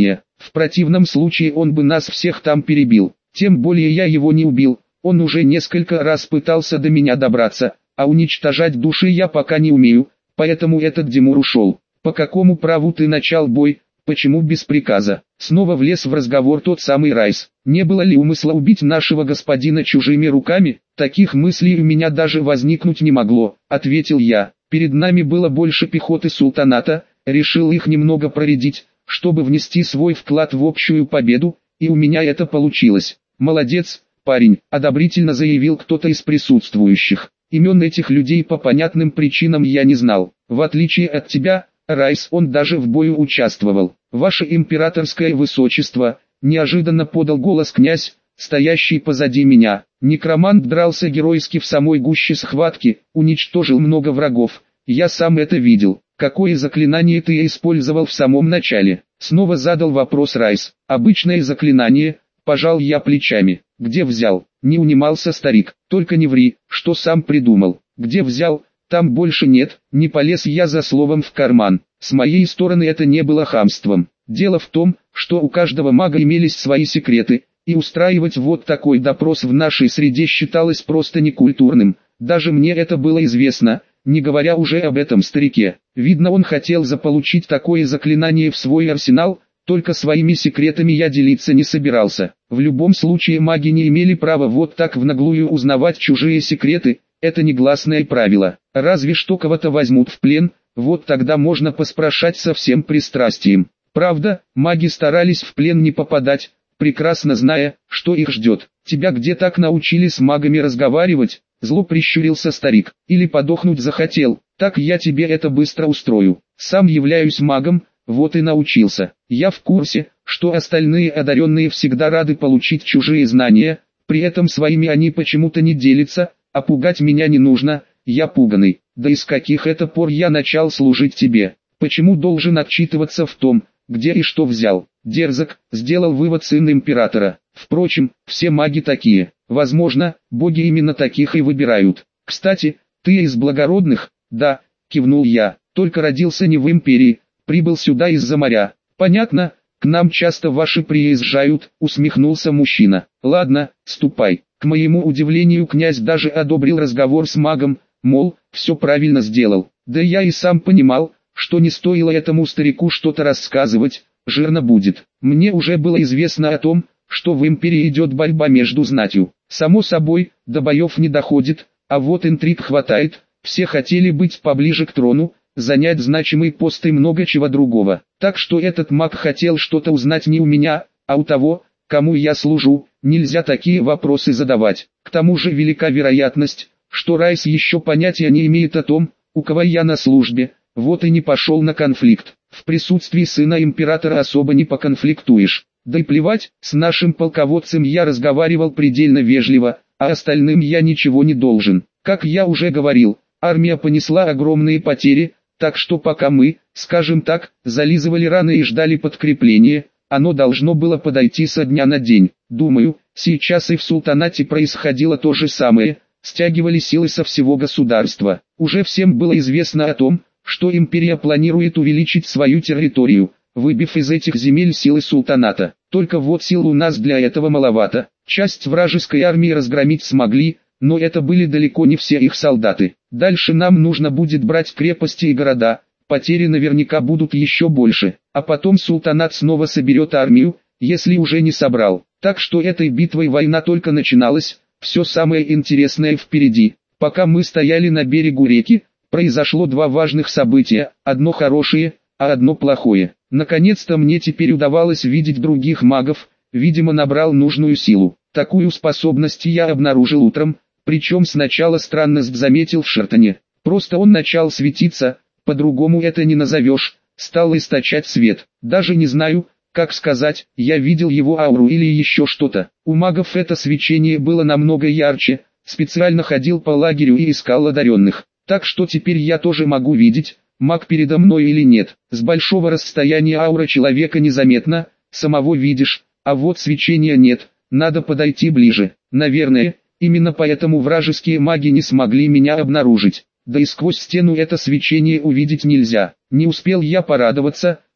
В противном случае он бы нас всех там перебил. Тем более я его не убил, он уже несколько раз пытался до меня добраться, а уничтожать души я пока не умею, поэтому этот Димур ушел. По какому праву ты начал бой, почему без приказа? Снова влез в разговор тот самый Райс. Не было ли умысла убить нашего господина чужими руками? Таких мыслей у меня даже возникнуть не могло, ответил я. Перед нами было больше пехоты султаната, решил их немного проредить, чтобы внести свой вклад в общую победу, и у меня это получилось. Молодец, парень, одобрительно заявил кто-то из присутствующих. Имен этих людей по понятным причинам я не знал. В отличие от тебя, Райс, он даже в бою участвовал. Ваше императорское высочество, неожиданно подал голос князь, стоящий позади меня. Некромант дрался геройски в самой гуще схватки, уничтожил много врагов. Я сам это видел. Какое заклинание ты использовал в самом начале? Снова задал вопрос Райс. Обычное заклинание, пожал я плечами. Где взял? Не унимался старик. Только не ври, что сам придумал. Где взял? Там больше нет. Не полез я за словом в карман. С моей стороны это не было хамством. Дело в том, что у каждого мага имелись свои секреты, и устраивать вот такой допрос в нашей среде считалось просто некультурным. Даже мне это было известно, не говоря уже об этом старике. Видно, он хотел заполучить такое заклинание в свой арсенал, только своими секретами я делиться не собирался. В любом случае маги не имели права вот так в наглую узнавать чужие секреты, это негласное правило. Разве что кого-то возьмут в плен, вот тогда можно поспрашать со всем пристрастием. Правда, маги старались в плен не попадать, прекрасно зная, что их ждет. Тебя где так научили с магами разговаривать? Зло прищурился старик. Или подохнуть захотел? Так я тебе это быстро устрою. Сам являюсь магом, вот и научился. Я в курсе, что остальные одаренные всегда рады получить чужие знания, при этом своими они почему-то не делятся, а пугать меня не нужно, я пуганый. Да из каких это пор я начал служить тебе? Почему должен отчитываться в том, где и что взял? Дерзок, сделал вывод сын императора. Впрочем, все маги такие. Возможно, боги именно таких и выбирают. Кстати, ты из благородных? Да, кивнул я. Только родился не в империи, прибыл сюда из-за моря. Понятно, к нам часто ваши приезжают, усмехнулся мужчина. Ладно, ступай. К моему удивлению, князь даже одобрил разговор с магом, мол, все правильно сделал. Да я и сам понимал, что не стоило этому старику что-то рассказывать, жирно будет. Мне уже было известно о том, что в империи идет борьба между знатью. Само собой, до боев не доходит, а вот интриг хватает, все хотели быть поближе к трону, занять значимый пост и много чего другого. Так что этот маг хотел что-то узнать не у меня, а у того, кому я служу. Нельзя такие вопросы задавать. К тому же велика вероятность, что Райс еще понятия не имеет о том, у кого я на службе, вот и не пошел на конфликт. В присутствии сына императора особо не поконфликтуешь. Да и плевать, с нашим полководцем я разговаривал предельно вежливо, а остальным я ничего не должен. Как я уже говорил, армия понесла огромные потери, так что пока мы, скажем так, зализывали раны и ждали подкрепления, оно должно было подойти со дня на день. Думаю, сейчас и в султанате происходило то же самое, стягивали силы со всего государства. Уже всем было известно о том, что империя планирует увеличить свою территорию, выбив из этих земель силы султаната. Только вот сил у нас для этого маловато. Часть вражеской армии разгромить смогли, но это были далеко не все их солдаты. Дальше нам нужно будет брать крепости и города, потери наверняка будут еще больше, а потом султанат снова соберет армию, если уже не собрал. Так что этой битвой война только начиналась, все самое интересное впереди. Пока мы стояли на берегу реки, произошло два важных события, одно хорошее, а одно плохое. Наконец-то мне теперь удавалось видеть других магов, видимо набрал нужную силу. Такую способность я обнаружил утром, причем сначала странность заметил в Шертоне. Просто он начал светиться, по-другому это не назовешь, стал источать свет. Даже не знаю, как сказать, я видел его ауру или еще что-то. У магов это свечение было намного ярче, специально ходил по лагерю и искал одаренных. Так что теперь я тоже могу видеть, маг передо мной или нет. С большого расстояния аура человека незаметна, самого видишь, а вот свечения нет, надо подойти ближе. Наверное, именно поэтому вражеские маги не смогли меня обнаружить. Да и сквозь стену это свечение увидеть нельзя. Не успел я порадоваться,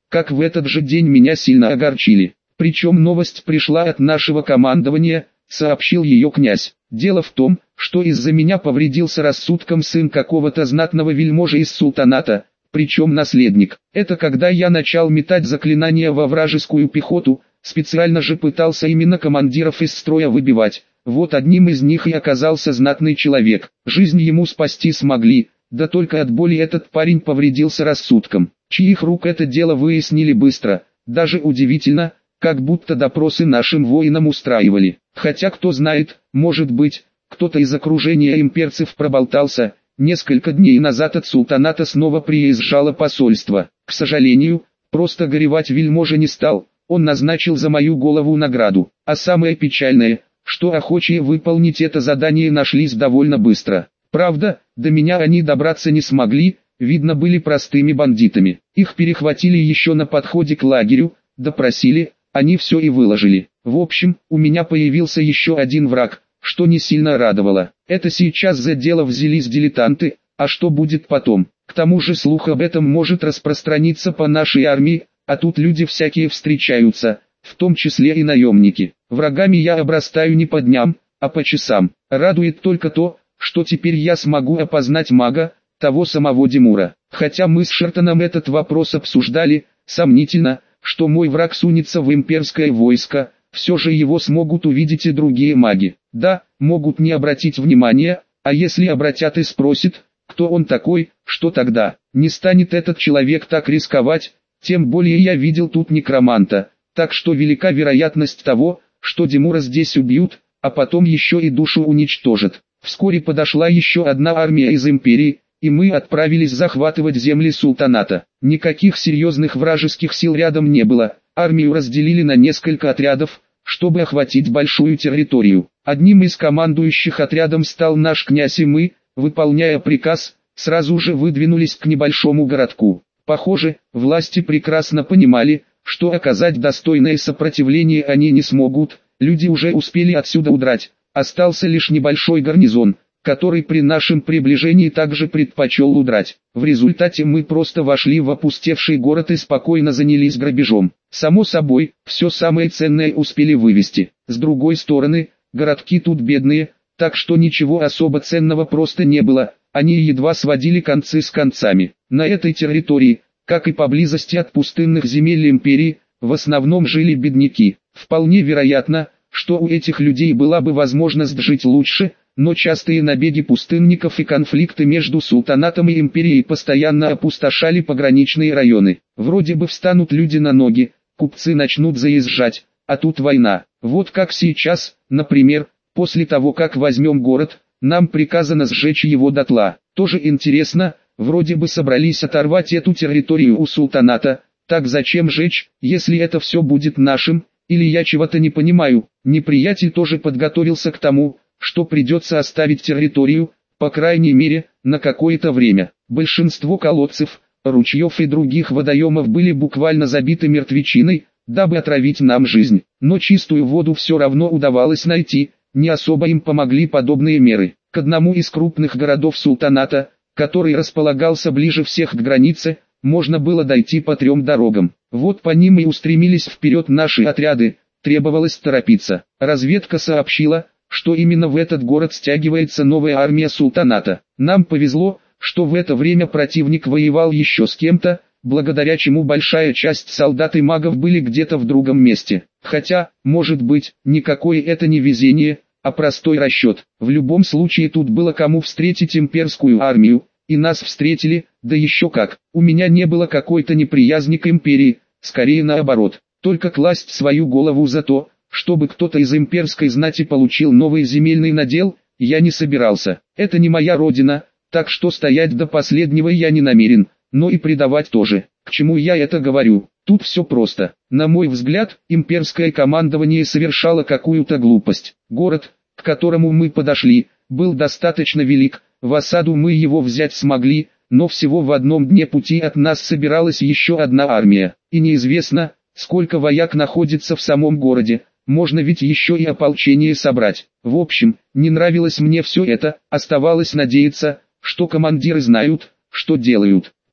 как в этот же день меня сильно огорчили. Причем новость пришла от нашего командования, сообщил ее князь. Дело в том, что из-за меня повредился рассудком сын какого-то знатного вельможи из султаната, причем наследник. Это когда я начал метать заклинания во вражескую пехоту, специально же пытался именно командиров из строя выбивать. Вот одним из них и оказался знатный человек. Жизнь ему спасти смогли, да только от боли этот парень повредился рассудком. Чьих рук это дело выяснили быстро, даже удивительно, как будто допросы нашим воинам устраивали. Хотя кто знает, может быть, кто-то из окружения имперцев проболтался. Несколько дней назад от султаната снова приезжало посольство. К сожалению, просто горевать вельможа не стал, он назначил за мою голову награду. А самое печальное, что охочие выполнить это задание нашлись довольно быстро. Правда, до меня они добраться не смогли, видно были простыми бандитами. Их перехватили еще на подходе к лагерю, допросили, они все и выложили. В общем, у меня появился еще один враг, что не сильно радовало. Это сейчас за дело взялись дилетанты, а что будет потом? К тому же слух об этом может распространиться по нашей армии, а тут люди всякие встречаются, в том числе и наемники. Врагами я обрастаю не по дням, а по часам. Радует только то, что теперь я смогу опознать мага, того самого Димура. Хотя мы с Шертоном этот вопрос обсуждали, сомнительно, что мой враг сунется в имперское войско, все же его смогут увидеть и другие маги. Да, могут не обратить внимания, а если обратят и спросят, кто он такой, что тогда? Не станет этот человек так рисковать, тем более я видел тут некроманта, так что велика вероятность того, что Димура здесь убьют, а потом еще и душу уничтожат. Вскоре подошла еще одна армия из империи, и мы отправились захватывать земли султаната. Никаких серьезных вражеских сил рядом не было, армию разделили на несколько отрядов, чтобы охватить большую территорию. Одним из командующих отрядом стал наш князь, и мы, выполняя приказ, сразу же выдвинулись к небольшому городку. Похоже, власти прекрасно понимали, что оказать достойное сопротивление они не смогут, люди уже успели отсюда удрать, остался лишь небольшой гарнизон, который при нашем приближении также предпочел удрать. В результате мы просто вошли в опустевший город и спокойно занялись грабежом. Само собой, все самое ценное успели вывести. С другой стороны, городки тут бедные, так что ничего особо ценного просто не было, они едва сводили концы с концами. На этой территории, как и поблизости от пустынных земель империи, в основном жили бедняки. Вполне вероятно, что у этих людей была бы возможность жить лучше, но частые набеги пустынников и конфликты между султанатом и империей постоянно опустошали пограничные районы. Вроде бы встанут люди на ноги, купцы начнут заезжать, а тут война. Вот как сейчас, например, после того как возьмем город, нам приказано сжечь его дотла. Тоже интересно, вроде бы собрались оторвать эту территорию у султаната, так зачем жечь, если это все будет нашим, или я чего-то не понимаю. Неприятель тоже подготовился к тому, что придется оставить территорию, по крайней мере, на какое-то время. Большинство колодцев, ручьев и других водоемов были буквально забиты мертвечиной, дабы отравить нам жизнь. Но чистую воду все равно удавалось найти, не особо им помогли подобные меры. К одному из крупных городов султаната, который располагался ближе всех к границе, можно было дойти по трем дорогам. Вот по ним и устремились вперед наши отряды, требовалось торопиться. Разведка сообщила, что именно в этот город стягивается новая армия султаната. Нам повезло, что в это время противник воевал еще с кем-то, благодаря чему большая часть солдат и магов были где-то в другом месте. Хотя, может быть, никакое это не везение, а простой расчет. В любом случае тут было кому встретить имперскую армию, и нас встретили, да еще как. У меня не было какой-то неприязни к империи, скорее наоборот. Только класть свою голову за то, чтобы кто-то из имперской знати получил новый земельный надел, я не собирался. Это не моя родина, так что стоять до последнего я не намерен, но и предавать тоже. К чему я это говорю? Тут все просто. На мой взгляд, имперское командование совершало какую-то глупость. Город, к которому мы подошли, был достаточно велик, в осаду мы его взять смогли, но всего в одном дне пути от нас собиралась еще одна армия, и неизвестно, сколько вояк находится в самом городе. Можно ведь еще и ополчение собрать. В общем, не нравилось мне все это, оставалось надеяться, что командиры знают, что делают.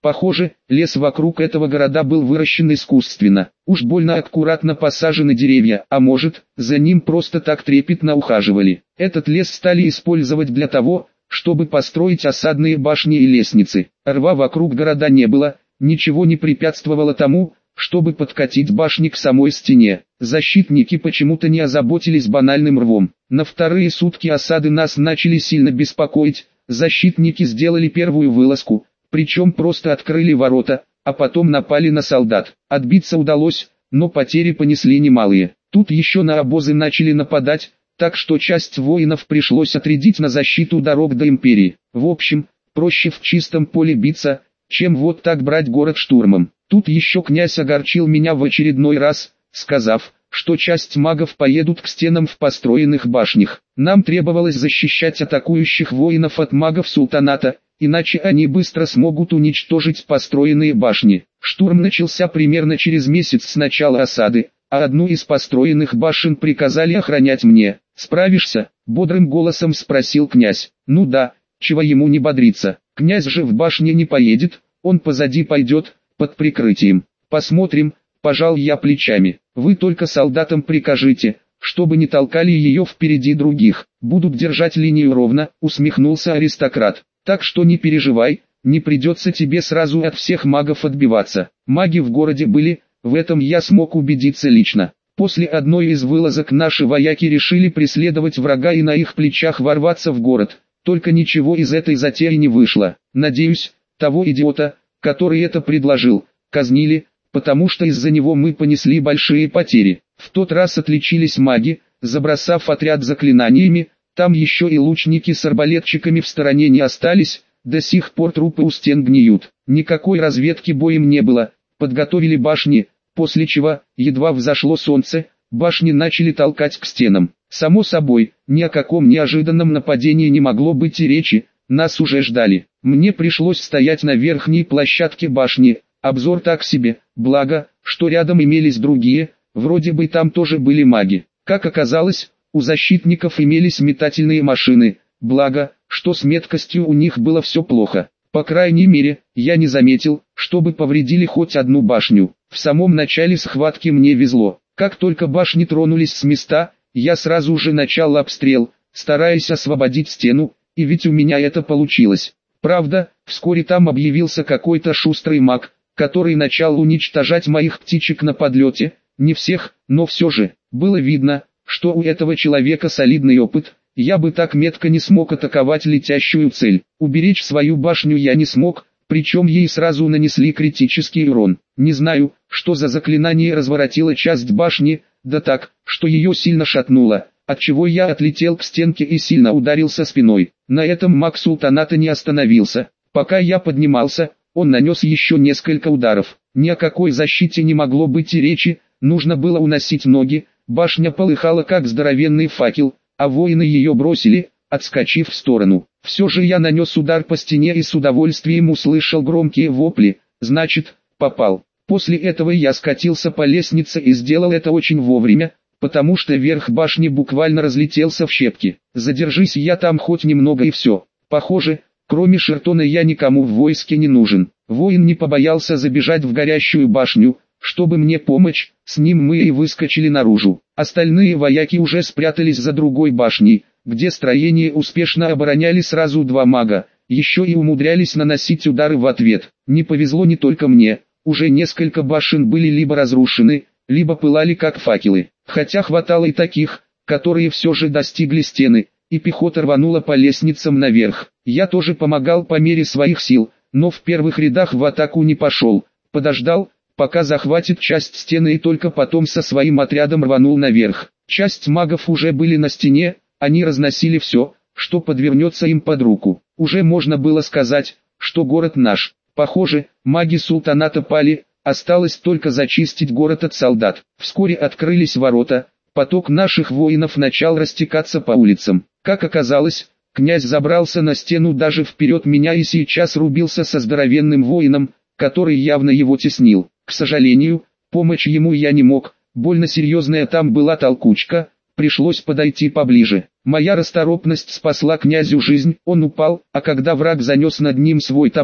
Похоже, лес вокруг этого города был выращен искусственно. Уж больно аккуратно посажены деревья, а может, за ним просто так трепетно ухаживали. Этот лес стали использовать для того, чтобы построить осадные башни и лестницы. Рва вокруг города не было, ничего не препятствовало тому, чтобы подкатить башни к самой стене. Защитники почему-то не озаботились банальным рвом. На вторые сутки осады нас начали сильно беспокоить. Защитники сделали первую вылазку, причем просто открыли ворота, а потом напали на солдат. Отбиться удалось, но потери понесли немалые. Тут еще на обозы начали нападать, так что часть воинов пришлось отрядить на защиту дорог до империи. В общем, проще в чистом поле биться, чем вот так брать город штурмом. Тут еще князь огорчил меня в очередной раз, сказав, что часть магов поедут к стенам в построенных башнях. Нам требовалось защищать атакующих воинов от магов султаната, иначе они быстро смогут уничтожить построенные башни. Штурм начался примерно через месяц с начала осады, а одну из построенных башен приказали охранять мне. «Справишься?» — бодрым голосом спросил князь. «Ну да, чего ему не бодриться? Князь же в башне не поедет, он позади пойдет, под прикрытием. Посмотрим», — пожал я плечами. «Вы только солдатам прикажите, чтобы не толкали ее впереди других. Будут держать линию ровно», — усмехнулся аристократ. «Так что не переживай, не придется тебе сразу от всех магов отбиваться. Маги в городе были, в этом я смог убедиться лично». После одной из вылазок наши вояки решили преследовать врага и на их плечах ворваться в город. Только ничего из этой затеи не вышло. Надеюсь, того идиота, который это предложил, казнили, потому что из-за него мы понесли большие потери. В тот раз отличились маги, забросав отряд заклинаниями, там еще и лучники с арбалетчиками в стороне не остались, до сих пор трупы у стен гниют. Никакой разведки боем не было, подготовили башни, после чего, едва взошло солнце, башни начали толкать к стенам. Само собой, ни о каком неожиданном нападении не могло быть и речи, нас уже ждали. Мне пришлось стоять на верхней площадке башни, обзор так себе, благо, что рядом имелись другие, вроде бы там тоже были маги. Как оказалось, у защитников имелись метательные машины, благо, что с меткостью у них было все плохо. По крайней мере, я не заметил, чтобы повредили хоть одну башню. В самом начале схватки мне везло. Как только башни тронулись с места, я сразу же начал обстрел, стараясь освободить стену, и ведь у меня это получилось. Правда, вскоре там объявился какой-то шустрый маг, который начал уничтожать моих птичек на подлете, не всех, но все же. Было видно, что у этого человека солидный опыт. Я бы так метко не смог атаковать летящую цель. Уберечь свою башню я не смог, причем ей сразу нанесли критический урон. Не знаю, что за заклинание разворотило часть башни, да так, что ее сильно шатнуло, отчего я отлетел к стенке и сильно ударился спиной. На этом маг султаната не остановился. Пока я поднимался, он нанес еще несколько ударов. Ни о какой защите не могло быть и речи, нужно было уносить ноги. Башня полыхала как здоровенный факел, а воины ее бросили, отскочив в сторону. Все же я нанес удар по стене и с удовольствием услышал громкие вопли, значит, попал. После этого я скатился по лестнице и сделал это очень вовремя, потому что верх башни буквально разлетелся в щепки. Задержись я там хоть немного и все. Похоже, кроме Шертона я никому в войске не нужен. Воин не побоялся забежать в горящую башню, чтобы мне помочь, с ним мы и выскочили наружу. Остальные вояки уже спрятались за другой башней, где строение успешно обороняли сразу два мага, еще и умудрялись наносить удары в ответ. Не повезло не только мне, уже несколько башен были либо разрушены, либо пылали как факелы. Хотя хватало и таких, которые все же достигли стены, и пехота рванула по лестницам наверх. Я тоже помогал по мере своих сил, но в первых рядах в атаку не пошел, подождал, пока захватит часть стены и только потом со своим отрядом рванул наверх. Часть магов уже были на стене, они разносили все, что подвернется им под руку. Уже можно было сказать, что город наш. Похоже, маги султаната пали, осталось только зачистить город от солдат. Вскоре открылись ворота, поток наших воинов начал растекаться по улицам. Как оказалось, князь забрался на стену даже вперед меня и сейчас рубился со здоровенным воином, который явно его теснил. К сожалению, помочь ему я не мог, больно серьезная там была толкучка, пришлось подойти поближе. Моя расторопность спасла князю жизнь, он упал, а когда враг занес над ним свой топор,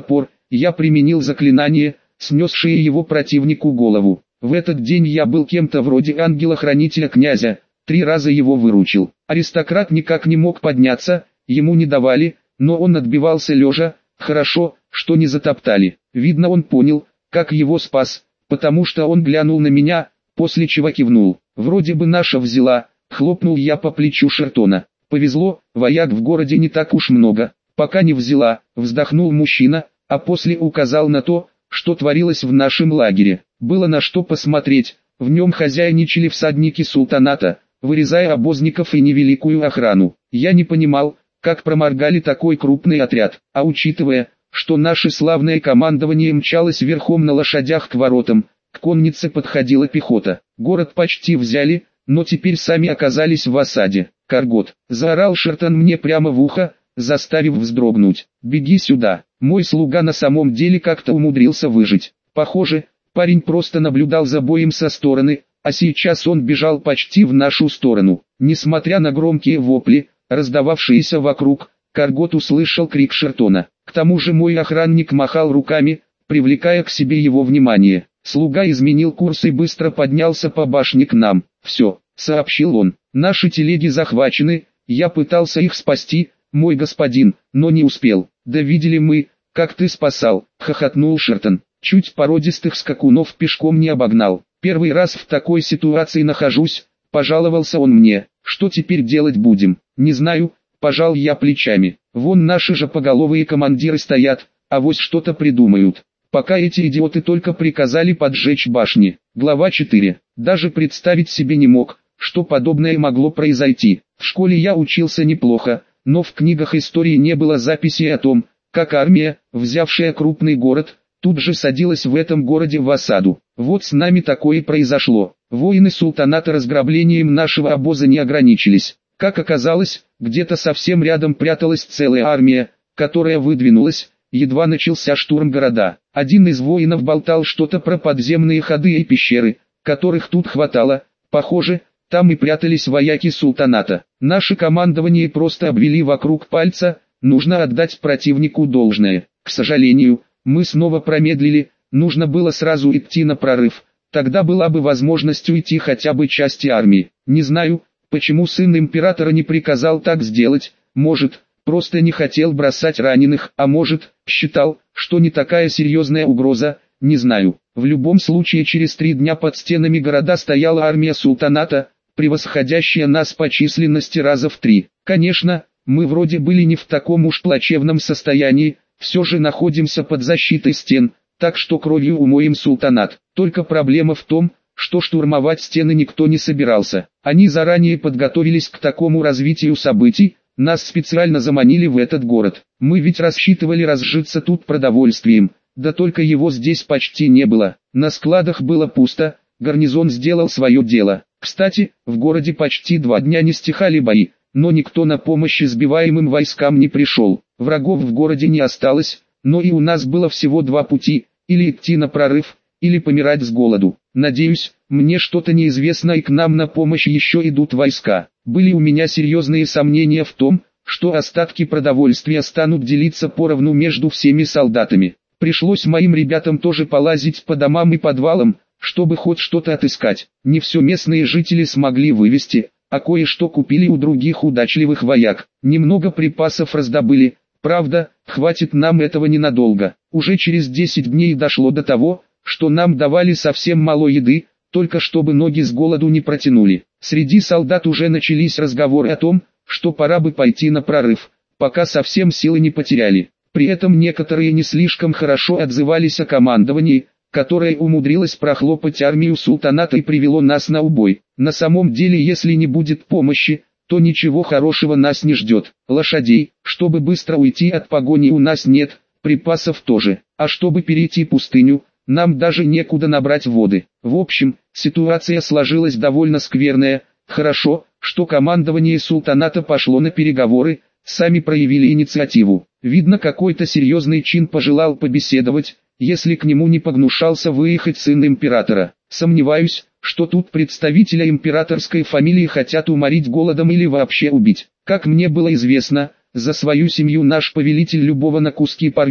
я применил заклинание, снесшее его противнику голову. В этот день я был кем-то вроде ангела-хранителя князя, три раза его выручил. Аристократ никак не мог подняться, ему не давали, но он отбивался лежа, хорошо, что не затоптали. Видно, он понял, как его спас, потому что он глянул на меня, после чего кивнул. Вроде бы наша взяла, хлопнул я по плечу Шертона. Повезло, вояк в городе не так уж много, пока не взяла, вздохнул мужчина, а после указал на то, что творилось в нашем лагере. Было на что посмотреть, в нем хозяйничали всадники султаната, вырезая обозников и невеликую охрану. Я не понимал, как проморгали такой крупный отряд, а учитывая, что наше славное командование мчалось верхом на лошадях к воротам, к коннице подходила пехота. Город почти взяли, но теперь сами оказались в осаде. «Каргот!» — заорал Шертон мне прямо в ухо, заставив вздрогнуть. «Беги сюда!» Мой слуга на самом деле как-то умудрился выжить. Похоже, парень просто наблюдал за боем со стороны, а сейчас он бежал почти в нашу сторону. Несмотря на громкие вопли, раздававшиеся вокруг, Каргот услышал крик Шертона. К тому же мой охранник махал руками, привлекая к себе его внимание. Слуга изменил курс и быстро поднялся по башне к нам. «Все», — сообщил он, — «наши телеги захвачены, я пытался их спасти, мой господин, но не успел». «Да видели мы, как ты спасал», — хохотнул Шертон. «Чуть породистых скакунов пешком не обогнал. Первый раз в такой ситуации нахожусь», — пожаловался он мне. «Что теперь делать будем?» «Не знаю», — пожал я плечами. «Вон наши же поголовые командиры стоят, авось что-то придумают. Пока эти идиоты только приказали поджечь башни». Глава четыре. Даже представить себе не мог, что подобное могло произойти. В школе я учился неплохо, но в книгах истории не было записей о том, как армия, взявшая крупный город, тут же садилась в этом городе в осаду. Вот с нами такое и произошло. Воины султаната разграблением нашего обоза не ограничились. Как оказалось, где-то совсем рядом пряталась целая армия, которая выдвинулась, едва начался штурм города. Один из воинов болтал что-то про подземные ходы и пещеры, которых тут хватало. Похоже, там и прятались вояки султаната. Наше командование просто обвели вокруг пальца, нужно отдать противнику должное. К сожалению, мы снова промедлили, нужно было сразу идти на прорыв, тогда была бы возможность уйти хотя бы части армии. Не знаю, почему сын императора не приказал так сделать, может, просто не хотел бросать раненых, а может, считал, что не такая серьезная угроза, не знаю. В любом случае через три дня под стенами города стояла армия султаната, превосходящая нас по численности раза в три. Конечно, мы вроде были не в таком уж плачевном состоянии, все же находимся под защитой стен, так что кровью умоем султанат. Только проблема в том, что штурмовать стены никто не собирался. Они заранее подготовились к такому развитию событий, нас специально заманили в этот город. Мы ведь рассчитывали разжиться тут продовольствием, да только его здесь почти не было. На складах было пусто, гарнизон сделал свое дело. Кстати, в городе почти два дня не стихали бои, но никто на помощь избиваемым войскам не пришел. Врагов в городе не осталось, но и у нас было всего два пути, или идти на прорыв, или помирать с голоду. Надеюсь, мне что-то неизвестно и к нам на помощь еще идут войска. Были у меня серьезные сомнения в том, что остатки продовольствия станут делиться поровну между всеми солдатами. Пришлось моим ребятам тоже полазить по домам и подвалам, чтобы хоть что-то отыскать. Не все местные жители смогли вывести, а кое-что купили у других удачливых вояк. Немного припасов раздобыли, правда, хватит нам этого ненадолго. Уже через десять дней дошло до того, что нам давали совсем мало еды, только чтобы ноги с голоду не протянули. Среди солдат уже начались разговоры о том, что пора бы пойти на прорыв, пока совсем силы не потеряли. При этом некоторые не слишком хорошо отзывались о командовании, которое умудрилось прохлопать армию султаната и привело нас на убой. На самом деле, если не будет помощи, то ничего хорошего нас не ждет. Лошадей, чтобы быстро уйти от погони, у нас нет, припасов тоже, а чтобы перейти пустыню, нам даже некуда набрать воды. В общем, ситуация сложилась довольно скверная. Хорошо, что командование султаната пошло на переговоры, сами проявили инициативу. Видно, какой-то серьезный чин пожелал побеседовать, если к нему не погнушался выехать сын императора. Сомневаюсь, что тут представителя императорской фамилии хотят уморить голодом или вообще убить. Как мне было известно, за свою семью наш повелитель любого на куски порвет,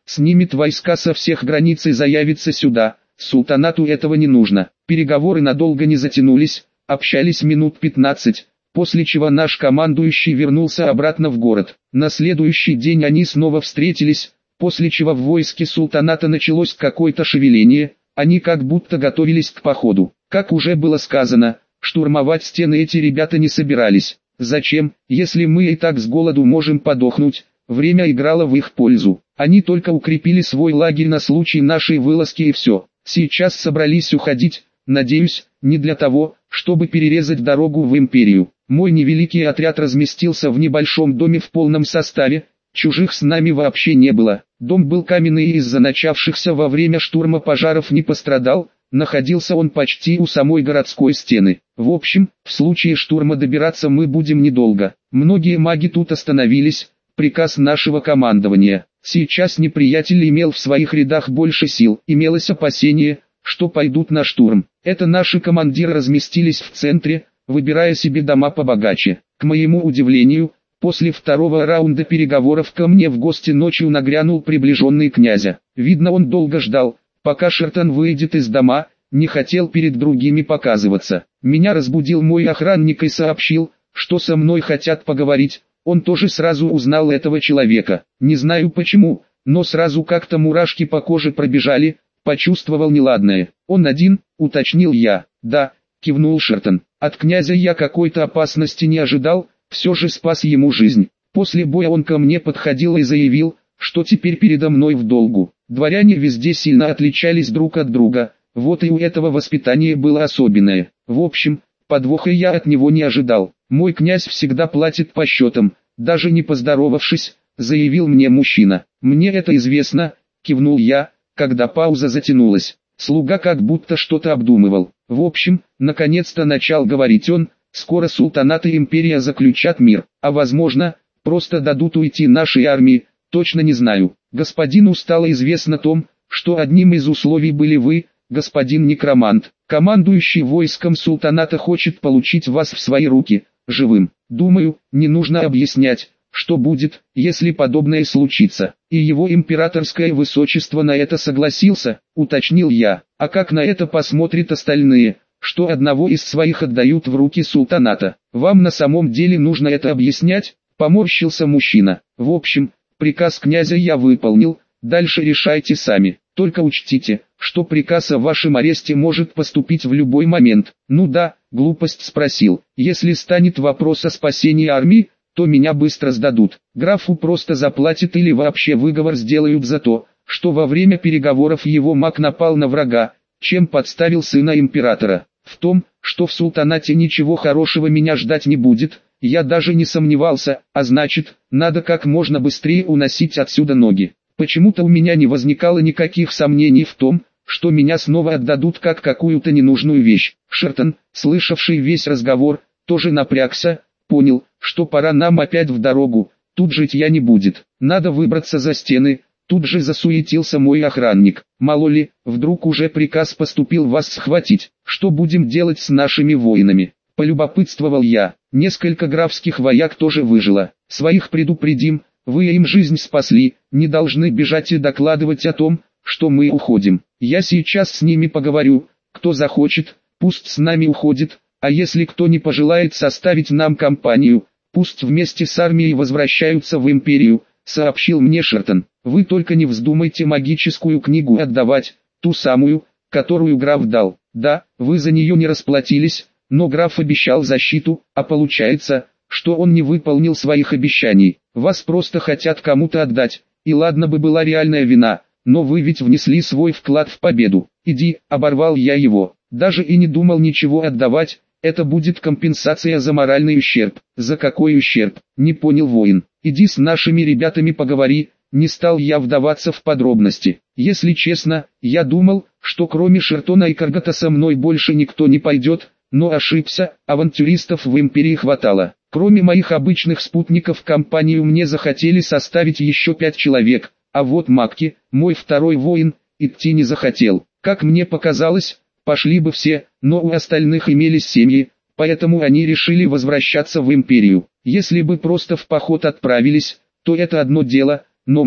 снимет войска со всех границ и заявится сюда. Султанату этого не нужно. Переговоры надолго не затянулись, общались минут пятнадцать, после чего наш командующий вернулся обратно в город. На следующий день они снова встретились, после чего в войске султаната началось какое-то шевеление, они как будто готовились к походу. Как уже было сказано, штурмовать стены эти ребята не собирались. Зачем, если мы и так с голоду можем подохнуть? Время играло в их пользу. Они только укрепили свой лагерь на случай нашей вылазки и все. Сейчас собрались уходить, надеюсь, не для того, чтобы перерезать дорогу в империю. Мой невеликий отряд разместился в небольшом доме в полном составе, чужих с нами вообще не было. Дом был каменный и из-за начавшихся во время штурма пожаров не пострадал, находился он почти у самой городской стены. В общем, в случае штурма добираться мы будем недолго. Многие маги тут остановились, приказ нашего командования. Сейчас неприятель имел в своих рядах больше сил, имелось опасение, что пойдут на штурм. Это наши командиры разместились в центре, выбирая себе дома побогаче. К моему удивлению, после второго раунда переговоров ко мне в гости ночью нагрянул приближенный князя. Видно, он долго ждал, пока Шертон выйдет из дома, не хотел перед другими показываться. Меня разбудил мой охранник и сообщил, что со мной хотят поговорить. Он тоже сразу узнал этого человека. Не знаю почему, но сразу как-то мурашки по коже пробежали, почувствовал неладное. «Он один?» — уточнил я. «Да», — кивнул Шертон. «От князя я какой-то опасности не ожидал, все же спас ему жизнь. После боя он ко мне подходил и заявил, что теперь передо мной в долгу. Дворяне везде сильно отличались друг от друга, вот и у этого воспитание было особенное. В общем, подвоха я от него не ожидал. Мой князь всегда платит по счетам, даже не поздоровавшись, заявил мне мужчина. Мне это известно», — кивнул я, когда пауза затянулась. Слуга как будто что-то обдумывал. В общем, наконец-то начал говорить он, скоро султанат и империя заключат мир, а возможно, просто дадут уйти нашей армии, точно не знаю. Господину стало известно о том, что одним из условий были вы, господин некромант. Командующий войском султаната хочет получить вас в свои руки, живым. Думаю, не нужно объяснять, что будет, если подобное случится. И его императорское высочество на это согласился, уточнил я. А как на это посмотрят остальные, что одного из своих отдают в руки султаната? Вам на самом деле нужно это объяснять? Поморщился мужчина. В общем, приказ князя я выполнил, дальше решайте сами. Только учтите, что приказ о вашем аресте может поступить в любой момент. Ну да, глупость спросил. Если станет вопрос о спасении армии, то меня быстро сдадут. Графу просто заплатят или вообще выговор сделают за то, что во время переговоров его маг напал на врага, чем подставил сына императора. В том, что в султанате ничего хорошего меня ждать не будет, я даже не сомневался, а значит, надо как можно быстрее уносить отсюда ноги. Почему-то у меня не возникало никаких сомнений в том, что меня снова отдадут как какую-то ненужную вещь. Шертон, слышавший весь разговор, тоже напрягся, понял, что пора нам опять в дорогу, тут житья не будет. Надо выбраться за стены, тут же засуетился мой охранник. Мало ли, вдруг уже приказ поступил вас схватить, что будем делать с нашими воинами? Полюбопытствовал я. Несколько графских вояк тоже выжило. Своих предупредим, вы им жизнь спасли, не должны бежать и докладывать о том, что мы уходим. Я сейчас с ними поговорю, кто захочет, пусть с нами уходит, а если кто не пожелает составить нам компанию, пусть вместе с армией возвращаются в империю, сообщил мне Шертон. Вы только не вздумайте магическую книгу отдавать, ту самую, которую граф дал. Да, вы за нее не расплатились, но граф обещал защиту, а получается, что он не выполнил своих обещаний. Вас просто хотят кому-то отдать, и ладно бы была реальная вина, но вы ведь внесли свой вклад в победу. Иди, оборвал я его, даже и не думал ничего отдавать, это будет компенсация за моральный ущерб. За какой ущерб? Не понял воин. Иди с нашими ребятами поговори, не стал я вдаваться в подробности. Если честно, я думал, что кроме Шертона и Каргата со мной больше никто не пойдет, но ошибся, авантюристов в империи хватало. Кроме моих обычных спутников компанию мне захотели составить еще пять человек, а вот Макки, мой второй воин, идти не захотел. Как мне показалось, пошли бы все, но у остальных имелись семьи, поэтому они решили возвращаться в империю. Если бы просто в поход отправились, то это одно дело, но мы,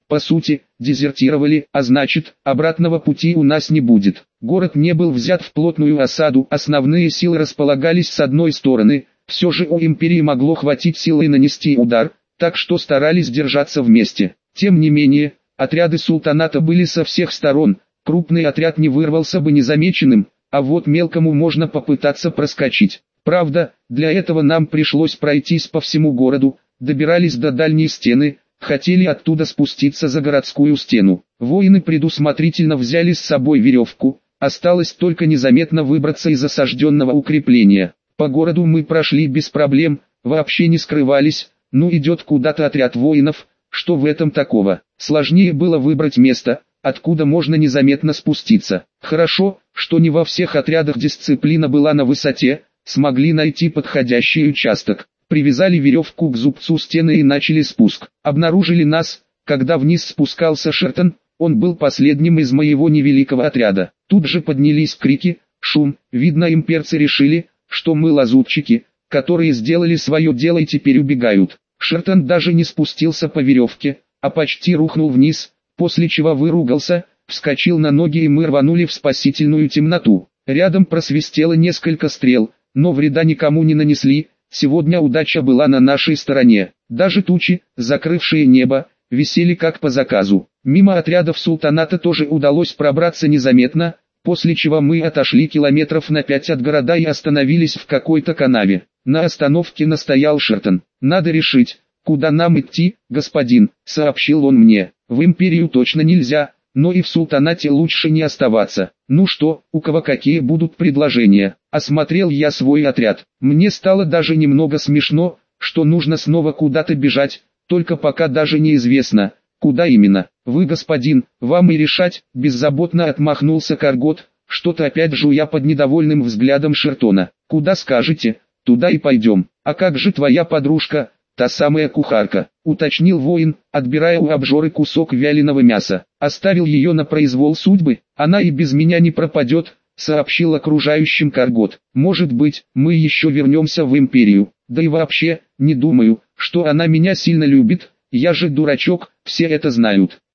по сути, дезертировали, а значит, обратного пути у нас не будет. Город не был взят в плотную осаду, основные силы располагались с одной стороны, все же у империи могло хватить силы нанести удар, так что старались держаться вместе. Тем не менее, отряды султаната были со всех сторон, крупный отряд не вырвался бы незамеченным, а вот мелкому можно попытаться проскочить. Правда, для этого нам пришлось пройтись по всему городу, добирались до дальней стены, хотели оттуда спуститься за городскую стену. Воины предусмотрительно взяли с собой веревку, осталось только незаметно выбраться из осажденного укрепления. По городу мы прошли без проблем, вообще не скрывались, ну идет куда-то отряд воинов, что в этом такого? Сложнее было выбрать место, откуда можно незаметно спуститься. Хорошо, что не во всех отрядах дисциплина была на высоте, смогли найти подходящий участок. Привязали веревку к зубцу стены и начали спуск. Обнаружили нас, когда вниз спускался Шертон, он был последним из моего невеликого отряда. Тут же поднялись крики, шум, видно имперцы решили, что мы лазутчики, которые сделали свое дело и теперь убегают. Шертон даже не спустился по веревке, а почти рухнул вниз, после чего выругался, вскочил на ноги и мы рванули в спасительную темноту. Рядом просвистело несколько стрел, но вреда никому не нанесли. Сегодня удача была на нашей стороне. Даже тучи, закрывшие небо, висели как по заказу. Мимо отрядов султаната тоже удалось пробраться незаметно, после чего мы отошли километров на пять от города и остановились в какой-то канаве. На остановке настоял Шертон. «Надо решить, куда нам идти, господин», — сообщил он мне. «В империю точно нельзя, но и в султанате лучше не оставаться. Ну что, у кого какие будут предложения?» Осмотрел я свой отряд. Мне стало даже немного смешно, что нужно снова куда-то бежать, только пока даже неизвестно, куда именно. «Вы, господин, вам и решать», — беззаботно отмахнулся Каргот, что-то опять жуя под недовольным взглядом Шертона. «Куда скажете, туда и пойдем. А как же твоя подружка, та самая кухарка?» — уточнил воин, отбирая у обжоры кусок вяленого мяса. «Оставил ее на произвол судьбы, она и без меня не пропадет», — сообщил окружающим Каргот. «Может быть, мы еще вернемся в империю, да и вообще, не думаю, что она меня сильно любит, я же дурачок, все это знают».